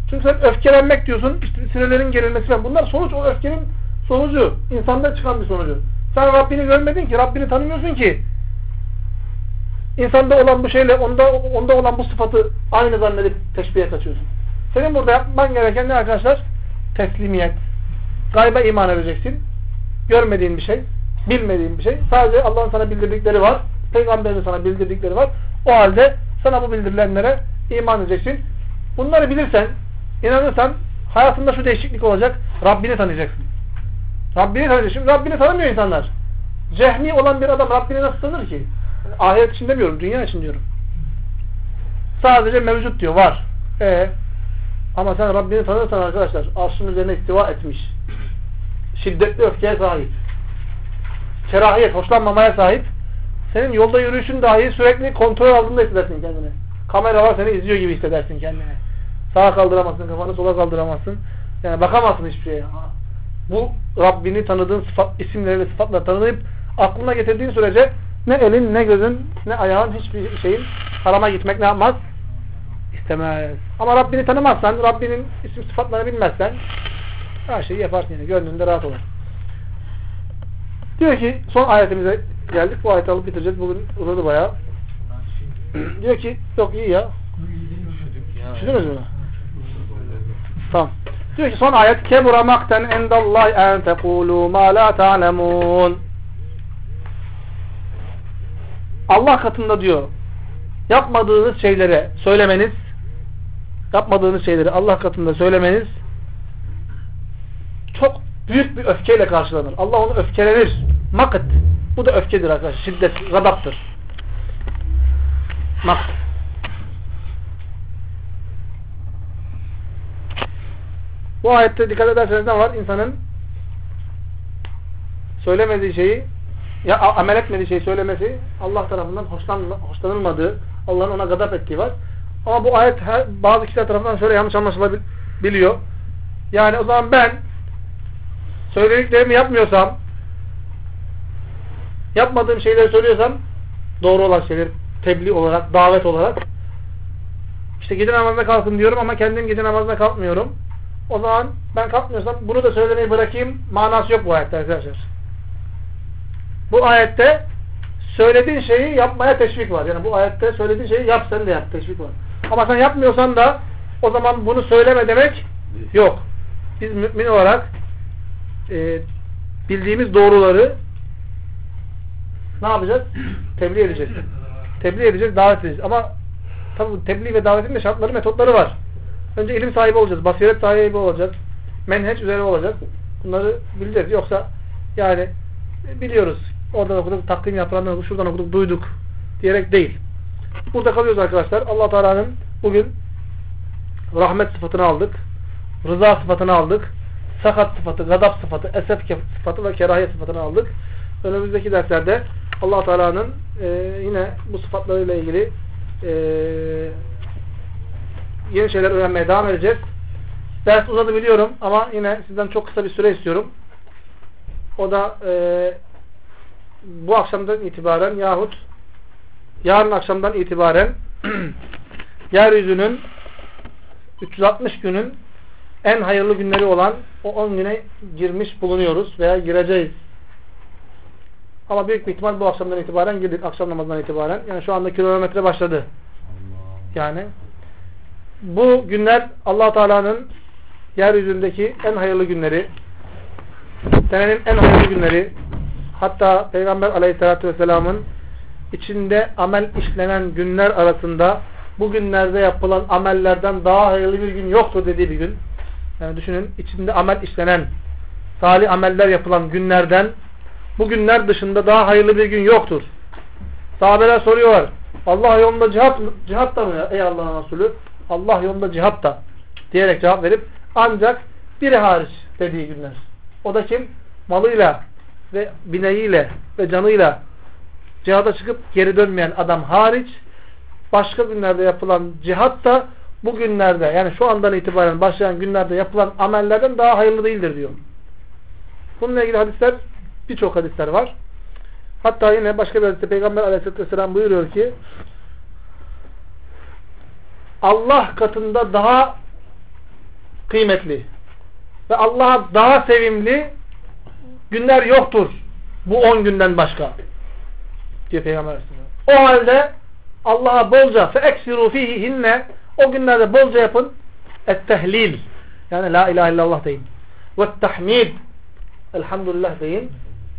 Çünkü sen öfkelenmek diyorsun, işte sinirlerin gerilmesi falan. Bunlar sonuç, o öfkenin sonucu. İnsanda çıkan bir sonucu. Sen Rabbini görmedin ki, Rabbini tanımıyorsun ki. İnsanda olan bu şeyle onda olan bu sıfatı aynı zannedip teşbihe kaçıyorsun. Senin burada yapman gereken ne arkadaşlar? Teslimiyet. Gayba iman edeceksin. Görmediğin bir şey, bilmediğin bir şey. Sadece Allah'ın sana bildirdikleri var. Peygamberin sana bildirdikleri var. O halde sana bu bildirilenlere iman edeceksin. Bunları bilirsen, inanırsan hayatında şu değişiklik olacak. Rabbini tanıyacaksın. Rabbini tanıyacaksın. Rabbini tanımıyor insanlar. Cehmi olan bir adam Rabbini nasıl tanır ki? Ahiret için demiyorum, dünya için diyorum. Sadece mevcut diyor, var. Ama sen Rabbini tanırsan arkadaşlar, arşın üzerine istiva etmiş. Şiddetli öfkeye sahip. Kerahiyet, hoşlanmamaya sahip. Senin yolda yürüyüşün dahi sürekli kontrol altında hissedersin kendini. Kameralar seni izliyor gibi hissedersin kendini. Sağa kaldıramazsın kafanı, sola kaldıramazsın. Yani bakamazsın hiçbir şeye. Bu Rabbini tanıdığın isimleriyle, sıfatla tanıyıp aklına getirdiğin sürece ne elin, ne gözün, ne ayağın, hiçbir şeyin harama gitmek ne yapmaz? İstemez. Ama Rabbini tanımazsan, Rabbinin isim sıfatlarını bilmezsen her şeyi yaparsın yani. Gönlünde rahat olur. Diyor ki, son ayetimize geldik. Bu ayeti alıp bitireceğiz. Bugün uzadı bayağı. Diyor ki, yok iyi ya. Üşüdünüz mü? Tamam. Diyor ki son ayet, kebura makten endallahi en tekulu ma la ta'lemun. Allah katında diyor, yapmadığınız şeyleri Allah katında söylemeniz çok büyük bir öfkeyle karşılanır. Allah onu öfkelenir. Makıt. Bu da öfkedir arkadaşlar. Şiddet, gadaptır. Makıt. Bu ayette dikkat ederseniz ne var? İnsanın söylemediği şeyi, ya amel etmediği şeyi söylemesi Allah tarafından hoşlanılmadığı, Allah'ın ona gadap ettiği var. Ama bu ayet bazı kişiler tarafından şöyle yanlış anlaşılabiliyor. Yani o zaman ben söylediklerimi yapmıyorsam, yapmadığım şeyleri söylüyorsam, doğru olan şeyler, tebliğ olarak, davet olarak, işte gece namazına kalkın diyorum ama kendim gece namazına kalkmıyorum. O zaman ben kalkmıyorsam bunu da söylemeyi bırakayım, manası yok bu ayette arkadaşlar. Bu ayette söylediğin şeyi yapmaya teşvik var. Yani bu ayette söylediğin şeyi yap, sen de yap, teşvik var. Ama sen yapmıyorsan da o zaman bunu söyleme demek yok. Biz mümin olarak bildiğimiz doğruları ne yapacağız? Tebliğ edeceğiz. Tebliğ edeceğiz, davet edeceğiz. Ama tabi tebliğ ve davetin de şartları, metotları var. Önce ilim sahibi olacağız, basiret sahibi olacağız, menheç üzere olacağız. Bunları bileceğiz. Yoksa yani biliyoruz. Oradan okuduk, takdim yapılandan okuduk, şuradan okuduk, duyduk diyerek değil. Burada kalıyoruz arkadaşlar. Allah Teala'nın bugün rahmet sıfatını aldık. Rıza sıfatını aldık. Sakat sıfatı, gadap sıfatı, esef sıfatı ve kerahiyet sıfatını aldık. Önümüzdeki derslerde Allah Teala'nın yine bu sıfatlarıyla ilgili yeni şeyler öğrenmeye devam edeceğiz. Ders uzadı biliyorum ama yine sizden çok kısa bir süre istiyorum. O da bu akşamdan itibaren yahut yarın akşamdan itibaren yeryüzünün 360 günün en hayırlı günleri olan o 10 güne girmiş bulunuyoruz veya gireceğiz. Ama büyük bir ihtimal bu akşamdan itibaren girdik. Akşam namazından itibaren. Yani şu anda kilometre başladı. Yani bu günler Allah Teala'nın yeryüzündeki en hayırlı günleri, senenin en hayırlı günleri, hatta Peygamber Aleyhisselatü Vesselam'ın içinde amel işlenen günler arasında bu günlerde yapılan amellerden daha hayırlı bir gün yoktur dediği bir gün. Yani düşünün, içinde amel işlenen, salih ameller yapılan günlerden bu günler dışında daha hayırlı bir gün yoktur. Sahabeler soruyorlar, Allah yolunda cihat da mı ey Allah'ın Resulü? Allah yolunda cihat da diyerek cevap verip ancak biri hariç dediği günler. O da kim? Malıyla ve bineğiyle ve canıyla cihada çıkıp geri dönmeyen adam hariç başka günlerde yapılan cihat da bu günlerde, yani şu andan itibaren başlayan günlerde yapılan amellerden daha hayırlı değildir diyor. Bununla ilgili hadisler, birçok hadisler var. Hatta yine başka bir hadiste Peygamber Aleyhisselatü Vesselam buyuruyor ki Allah katında daha kıymetli ve Allah'a daha sevimli günler yoktur. Bu 10 günden başka. Diyor Peygamber Aleyhisselam. O halde Allah'a bolca فَاَكْسِرُوا ف۪يهِنَّ o günlerde bolca yapın. Et-tehlil. Yani la ilahe illallah deyin. Ve-tahmid. Elhamdülillah deyin.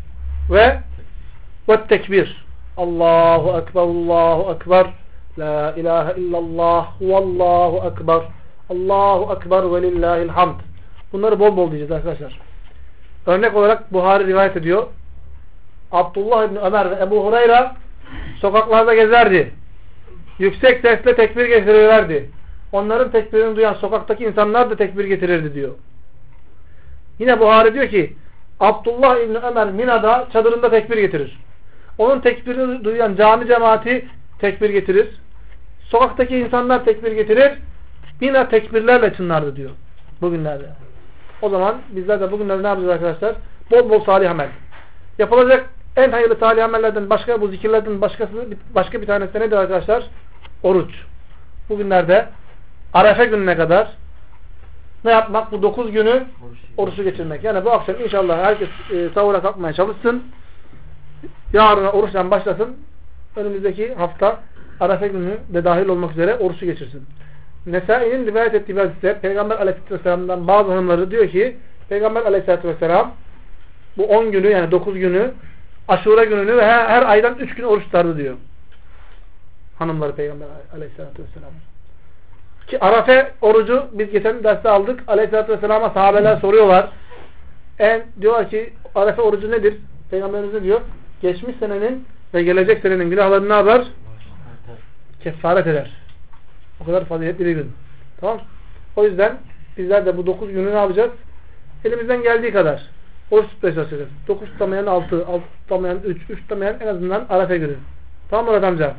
Ve-tekbir. Allahu Ekber, Allahu Ekber. La ilahe illallah. Vallahu Ekber. Allahu Ekber ve lillahil hamd. Bunları bol bol diyeceğiz arkadaşlar. Örnek olarak Buhari rivayet ediyor. Abdullah İbni Ömer ve Ebu Hureyre sokaklarda gezerdi. Yüksek sesle tekbir getirirlerdi. Onların tekbirini duyan sokaktaki insanlar da tekbir getirirdi diyor. Yine Buhari diyor ki Abdullah İbni Ömer Mina'da çadırında tekbir getirir. Onun tekbirini duyan cami cemaati tekbir getirir. Sokaktaki insanlar tekbir getirir. Mina tekbirlerle çınlardı diyor. Bugünlerde. O zaman bizler de bugünlerde ne yapacağız arkadaşlar? Bol bol salih amel. Yapılacak en hayırlı salih amellerden başka, bu zikirlerden başka bir tanesi nedir arkadaşlar? Oruç. Bugünlerde Arefe gününe kadar ne yapmak? Bu 9 günü oruçlu geçirmek. Yani bu akşam inşallah herkes sahura kalkmaya çalışsın. Yarına oruçtan başlasın. Önümüzdeki hafta Arefe günü de dahil olmak üzere oruçlu geçirsin. Nesai'nin rivayet ettiği hadiste Peygamber Aleyhisselam'dan bazı hanımları diyor ki Peygamber Aleyhisselam bu 10 günü yani 9 günü Aşure gününü ve her aydan 3 gün oruç tutardı diyor. Hanımları Peygamber Aleyhisselatü Vesselam. Ki Arafe orucu biz geçen derste aldık. Aleyhisselatü Vesselam'a sahabeler soruyorlar. Diyorlar ki Arafe orucu nedir? Peygamberimiz ne diyor? Geçmiş senenin ve gelecek senenin günahlarını ne yapar? Kefaret eder. O kadar faziletli bir gün. Tamam. O yüzden bizler de bu 9 günü ne yapacağız? Elimizden geldiği kadar oruç tutmaya çalışacağız. 9 tutamayan 6, 6 tutamayan 3, 3 tutamayan en azından Arefe günü. Tamam mı Murat amca?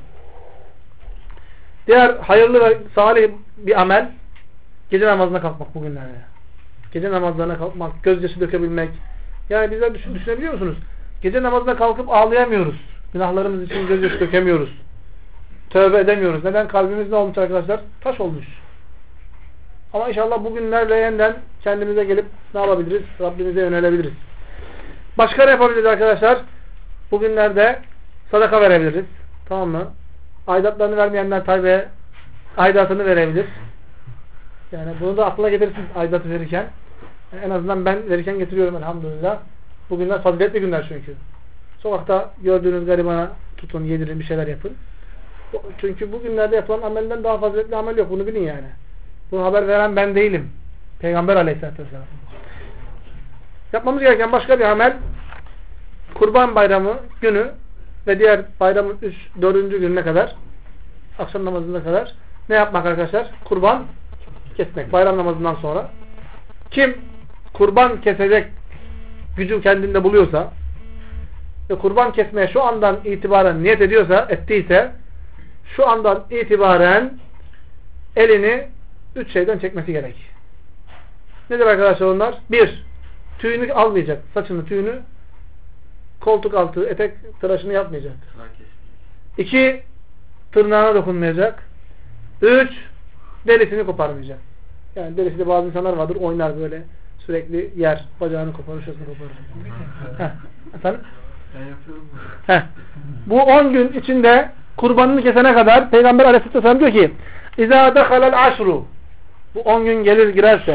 Diğer hayırlı ve salih bir amel gece namazına kalkmak bugünlerde. Gece namazlarına kalkmak, gözyaşı dökebilmek. Yani bizler düşünebiliyor musunuz? Gece namazına kalkıp ağlayamıyoruz. Günahlarımız için gözyaşı dökemiyoruz. Tövbe edemiyoruz. Neden? Kalbimiz ne olmuş arkadaşlar? Taş olmuş. Ama inşallah bugünlerle yeniden kendimize gelip ne yapabiliriz? Rabbimize yönelebiliriz. Başka ne yapabiliriz arkadaşlar? Bugünlerde sadaka verebiliriz. Tamam mı? Aidatlarını vermeyenler tabi aidatını verebilir. Yani bunu da akla getirsin aidatı verirken. En azından ben verirken getiriyorum elhamdülillah. Bugünler faziletli günler çünkü. Sokakta gördüğünüz garibana tutun, yedirin, bir şeyler yapın. Çünkü bugünlerde yapılan amelden daha faziletli amel yok. Bunu bilin yani. Bunu haber veren ben değilim. Peygamber Aleyhisselatü Vesselam. Yapmamız gereken başka bir amel Kurban Bayramı günü ve diğer bayramın 4. gününe kadar akşam namazına kadar ne yapmak arkadaşlar? Kurban kesmek. Bayram namazından sonra. Kim kurban kesecek gücü kendinde buluyorsa ve kurban kesmeye şu andan itibaren niyet ediyorsa, ettiyse şu andan itibaren elini 3 şeyden çekmesi gerek. Nedir arkadaşlar onlar? 1. Tüyünü almayacak. Saçını, tüyünü, koltuk altı, etek tıraşını yapmayacak. 2. Tırnağına dokunmayacak. 3. Derisini koparmayacak. Yani derisi de bazı insanlar vardır, oynar böyle. Sürekli yer. Bacağını koparır, şurasını koparır. Efendim? Ben yapıyorum. Bu 10 gün içinde kurbanını kesene kadar Peygamber Aleyhisselam diyor ki İzâ dekhalel aşru bu 10 gün gelir girerse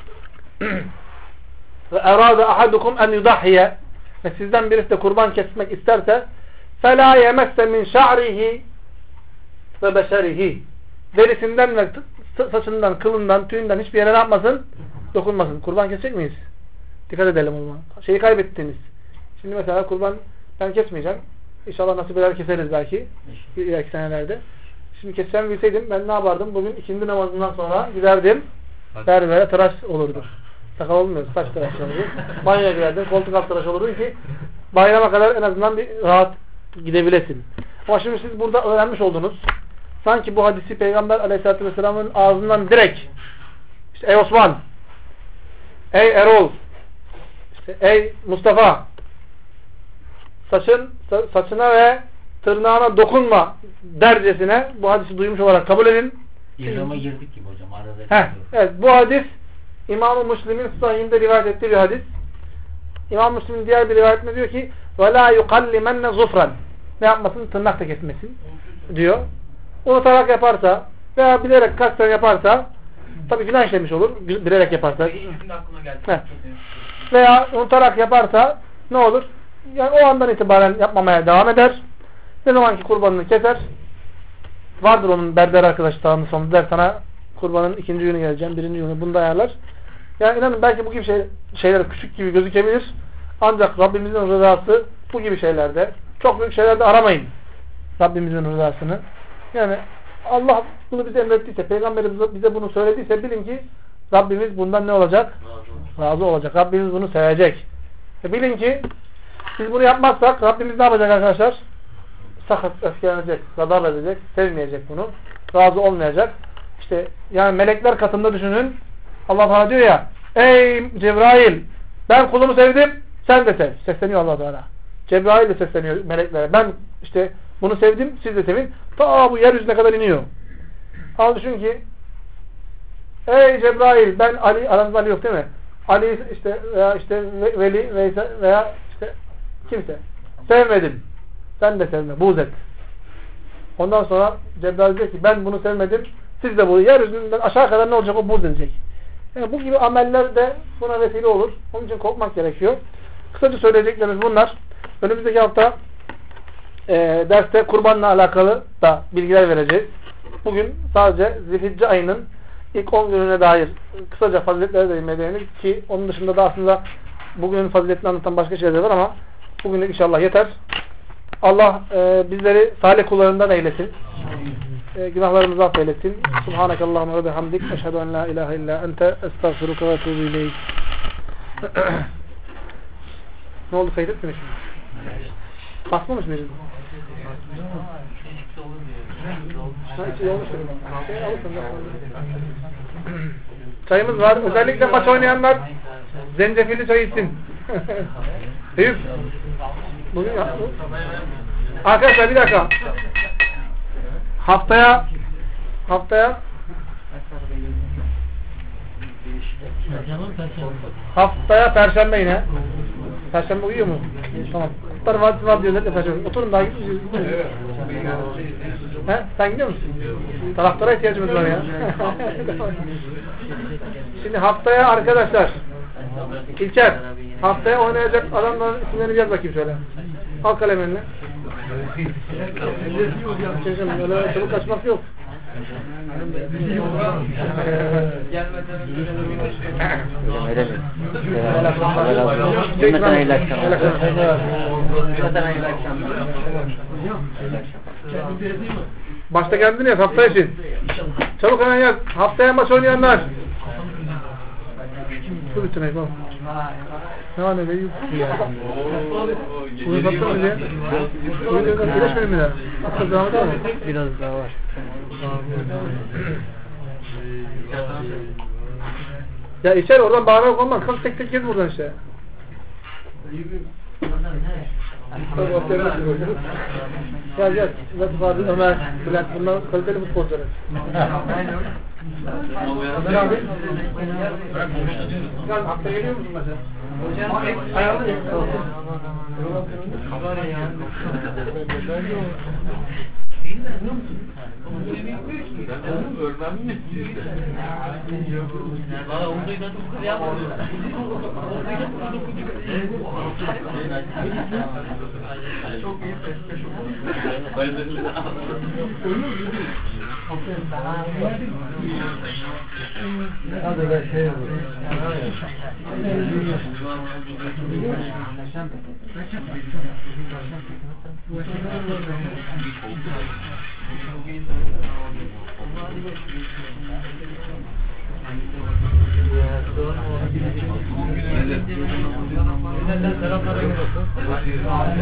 ve erâde ahadukum en yudahhiye ve sizden birisi de kurban kesmek isterse فَلَا يَمَسَّ مِنْ شَعْرِهِ وَبَشَرِهِ derisinden ve saçından, kılından, tüyünden hiçbir yere ne yapmasın? Dokunmasın. Kurban kesecek miyiz? Dikkat edelim o zaman. Şeyi kaybettiniz. Şimdi mesela kurban ben kesmeyeceğim. İnşallah nasip eder keseriz belki. İleriki senelerde. Şimdi keseceğimi bilseydim ben ne yapardım? Bugün ikindi namazından sonra giderdim. Berbere tıraş olurdu. Sakal olmuyor. Saç tıraş olurdu. Banyoya girerdim. Koltuk alt tıraş olurdu ki bayrama kadar en azından bir rahat gidebilesin. Ama şimdi siz burada öğrenmiş oldunuz. Sanki bu hadisi Peygamber Aleyhisselatü Vesselam'ın ağzından direkt işte ey Osman, ey Erol, işte ey Mustafa saçına ve tırnağına dokunma dercesine bu hadisi duymuş olarak kabul edin. İhrama girdik gibi hocam. Arada evet, bu hadis İmam-ı Müslim'in sahihinde rivayet ettiği bir hadis. İmam Müslim'in diğer bir rivayetinde diyor ki وَلَا يُقَلِّمَنَّ زُفْرًا Ne yapmasın? Tırnak da kesmesin diyor. Unutarak yaparsa veya bilerek kasten yaparsa tabii günah işlemiş olur. Bilerek yaparsa. Veya unutarak yaparsa ne olur? Yani o andan itibaren yapmamaya devam eder. Ne zaman ki kurbanını keser, vardır onun berber arkadaşı sağında sonunda der sana kurbanın ikinci günü geleceğim, birinci günü bunu da ayarlar. Yani inanın belki bu gibi şeyler küçük gibi gözükebilir. Ancak Rabbimizin rızası bu gibi şeylerde, çok büyük şeylerde aramayın Rabbimizin rızasını. Yani Allah bunu bize emrettiyse, Peygamberimiz bize bunu söylediyse bilin ki Rabbimiz bundan ne olacak? Razı olacak. Rabbimiz bunu sevecek. Bilin ki biz bunu yapmazsak Rabbimiz ne yapacak arkadaşlar? Sakat öfkelenecek, gadar edecek, sevmeyecek bunu. Razı olmayacak. İşte yani melekler katında düşünün. Allah Teala diyor ya, ey Cebrail ben kulumu sevdim, sen de sev. Sesleniyor Allah Teala. Cebrail de sesleniyor meleklere. Ben işte bunu sevdim, siz de sevin. Ta bu yeryüzüne kadar iniyor. Al düşün ki ey Cebrail ben Ali, aranızda Ali yok değil mi? Ali işte veya işte Veli veya işte kimse. Sevmedim. Sen de sevme. Buğz et. Ondan sonra Cebrail diyor ki ben bunu sevmedim. Siz de bunu yeryüzünden aşağı kadar ne olacak o buğz edecek. Yani bu gibi ameller de buna vesile olur. Onun için korkmak gerekiyor. Kısaca söyleyeceklerimiz bunlar. Önümüzdeki hafta derste kurbanla alakalı da bilgiler vereceğiz. Bugün sadece Zilhicce ayının ilk 10 gününe dair kısaca faziletlere değindik ki onun dışında da aslında bugünün faziletini anlatan başka şeyler var ama bugünlük inşallah yeter. Allah bizleri salih kullarından eylesin. Günahlarımızı affeylesin. Subhanakallahumma ve bihamdik. Eşhedü en la ilahe illa ente estağfiruka ve etûbü ileyk. Ne oldu? Kaydet mi şimdi? Basmamış mıydın? Çayımız var. Özellikle maç oynayanlar zencefilli çay içsin. Eyüp. Bugün arkadaşlar bir dakika. Haftaya Perşembe yine. Perşembe uyuyor mu? Tamam. Kutlar vadisi var diyorlar. Perşembe. Oturun daha gitmiyoruz. He? Sen gidiyor musun? Taraftara ihtiyacımız var ya. Şimdi haftaya arkadaşlar İlker, haftaya oynayacak adamların isimlerini yaz bakayım şöyle. Al kalem eline. Öyle çabuk kaçmak yok. Başta kendin yaz hafta için. Çabuk hemen yaz. Haftaya maç oynayanlar. Su bütün eyvallah. Ne var ne be? Bunu sattın mı diye? Bu videodan iyileşmedi mi daha? Aslında devam eder mi? Biraz daha var. Ya içeri oradan bağırarak olmaz. Kalk tek tek gez buradan işte. Gel. Latif abi, Ömer, Bülent bunlar kaliteli futbolcular. Ömer abi. Gel hafta geliyor musun mesela? Ayarlı ya. Ölmem mi? Valla onu duydan çok yapmadım. Çok iyi ses. Hadi gel şey olur.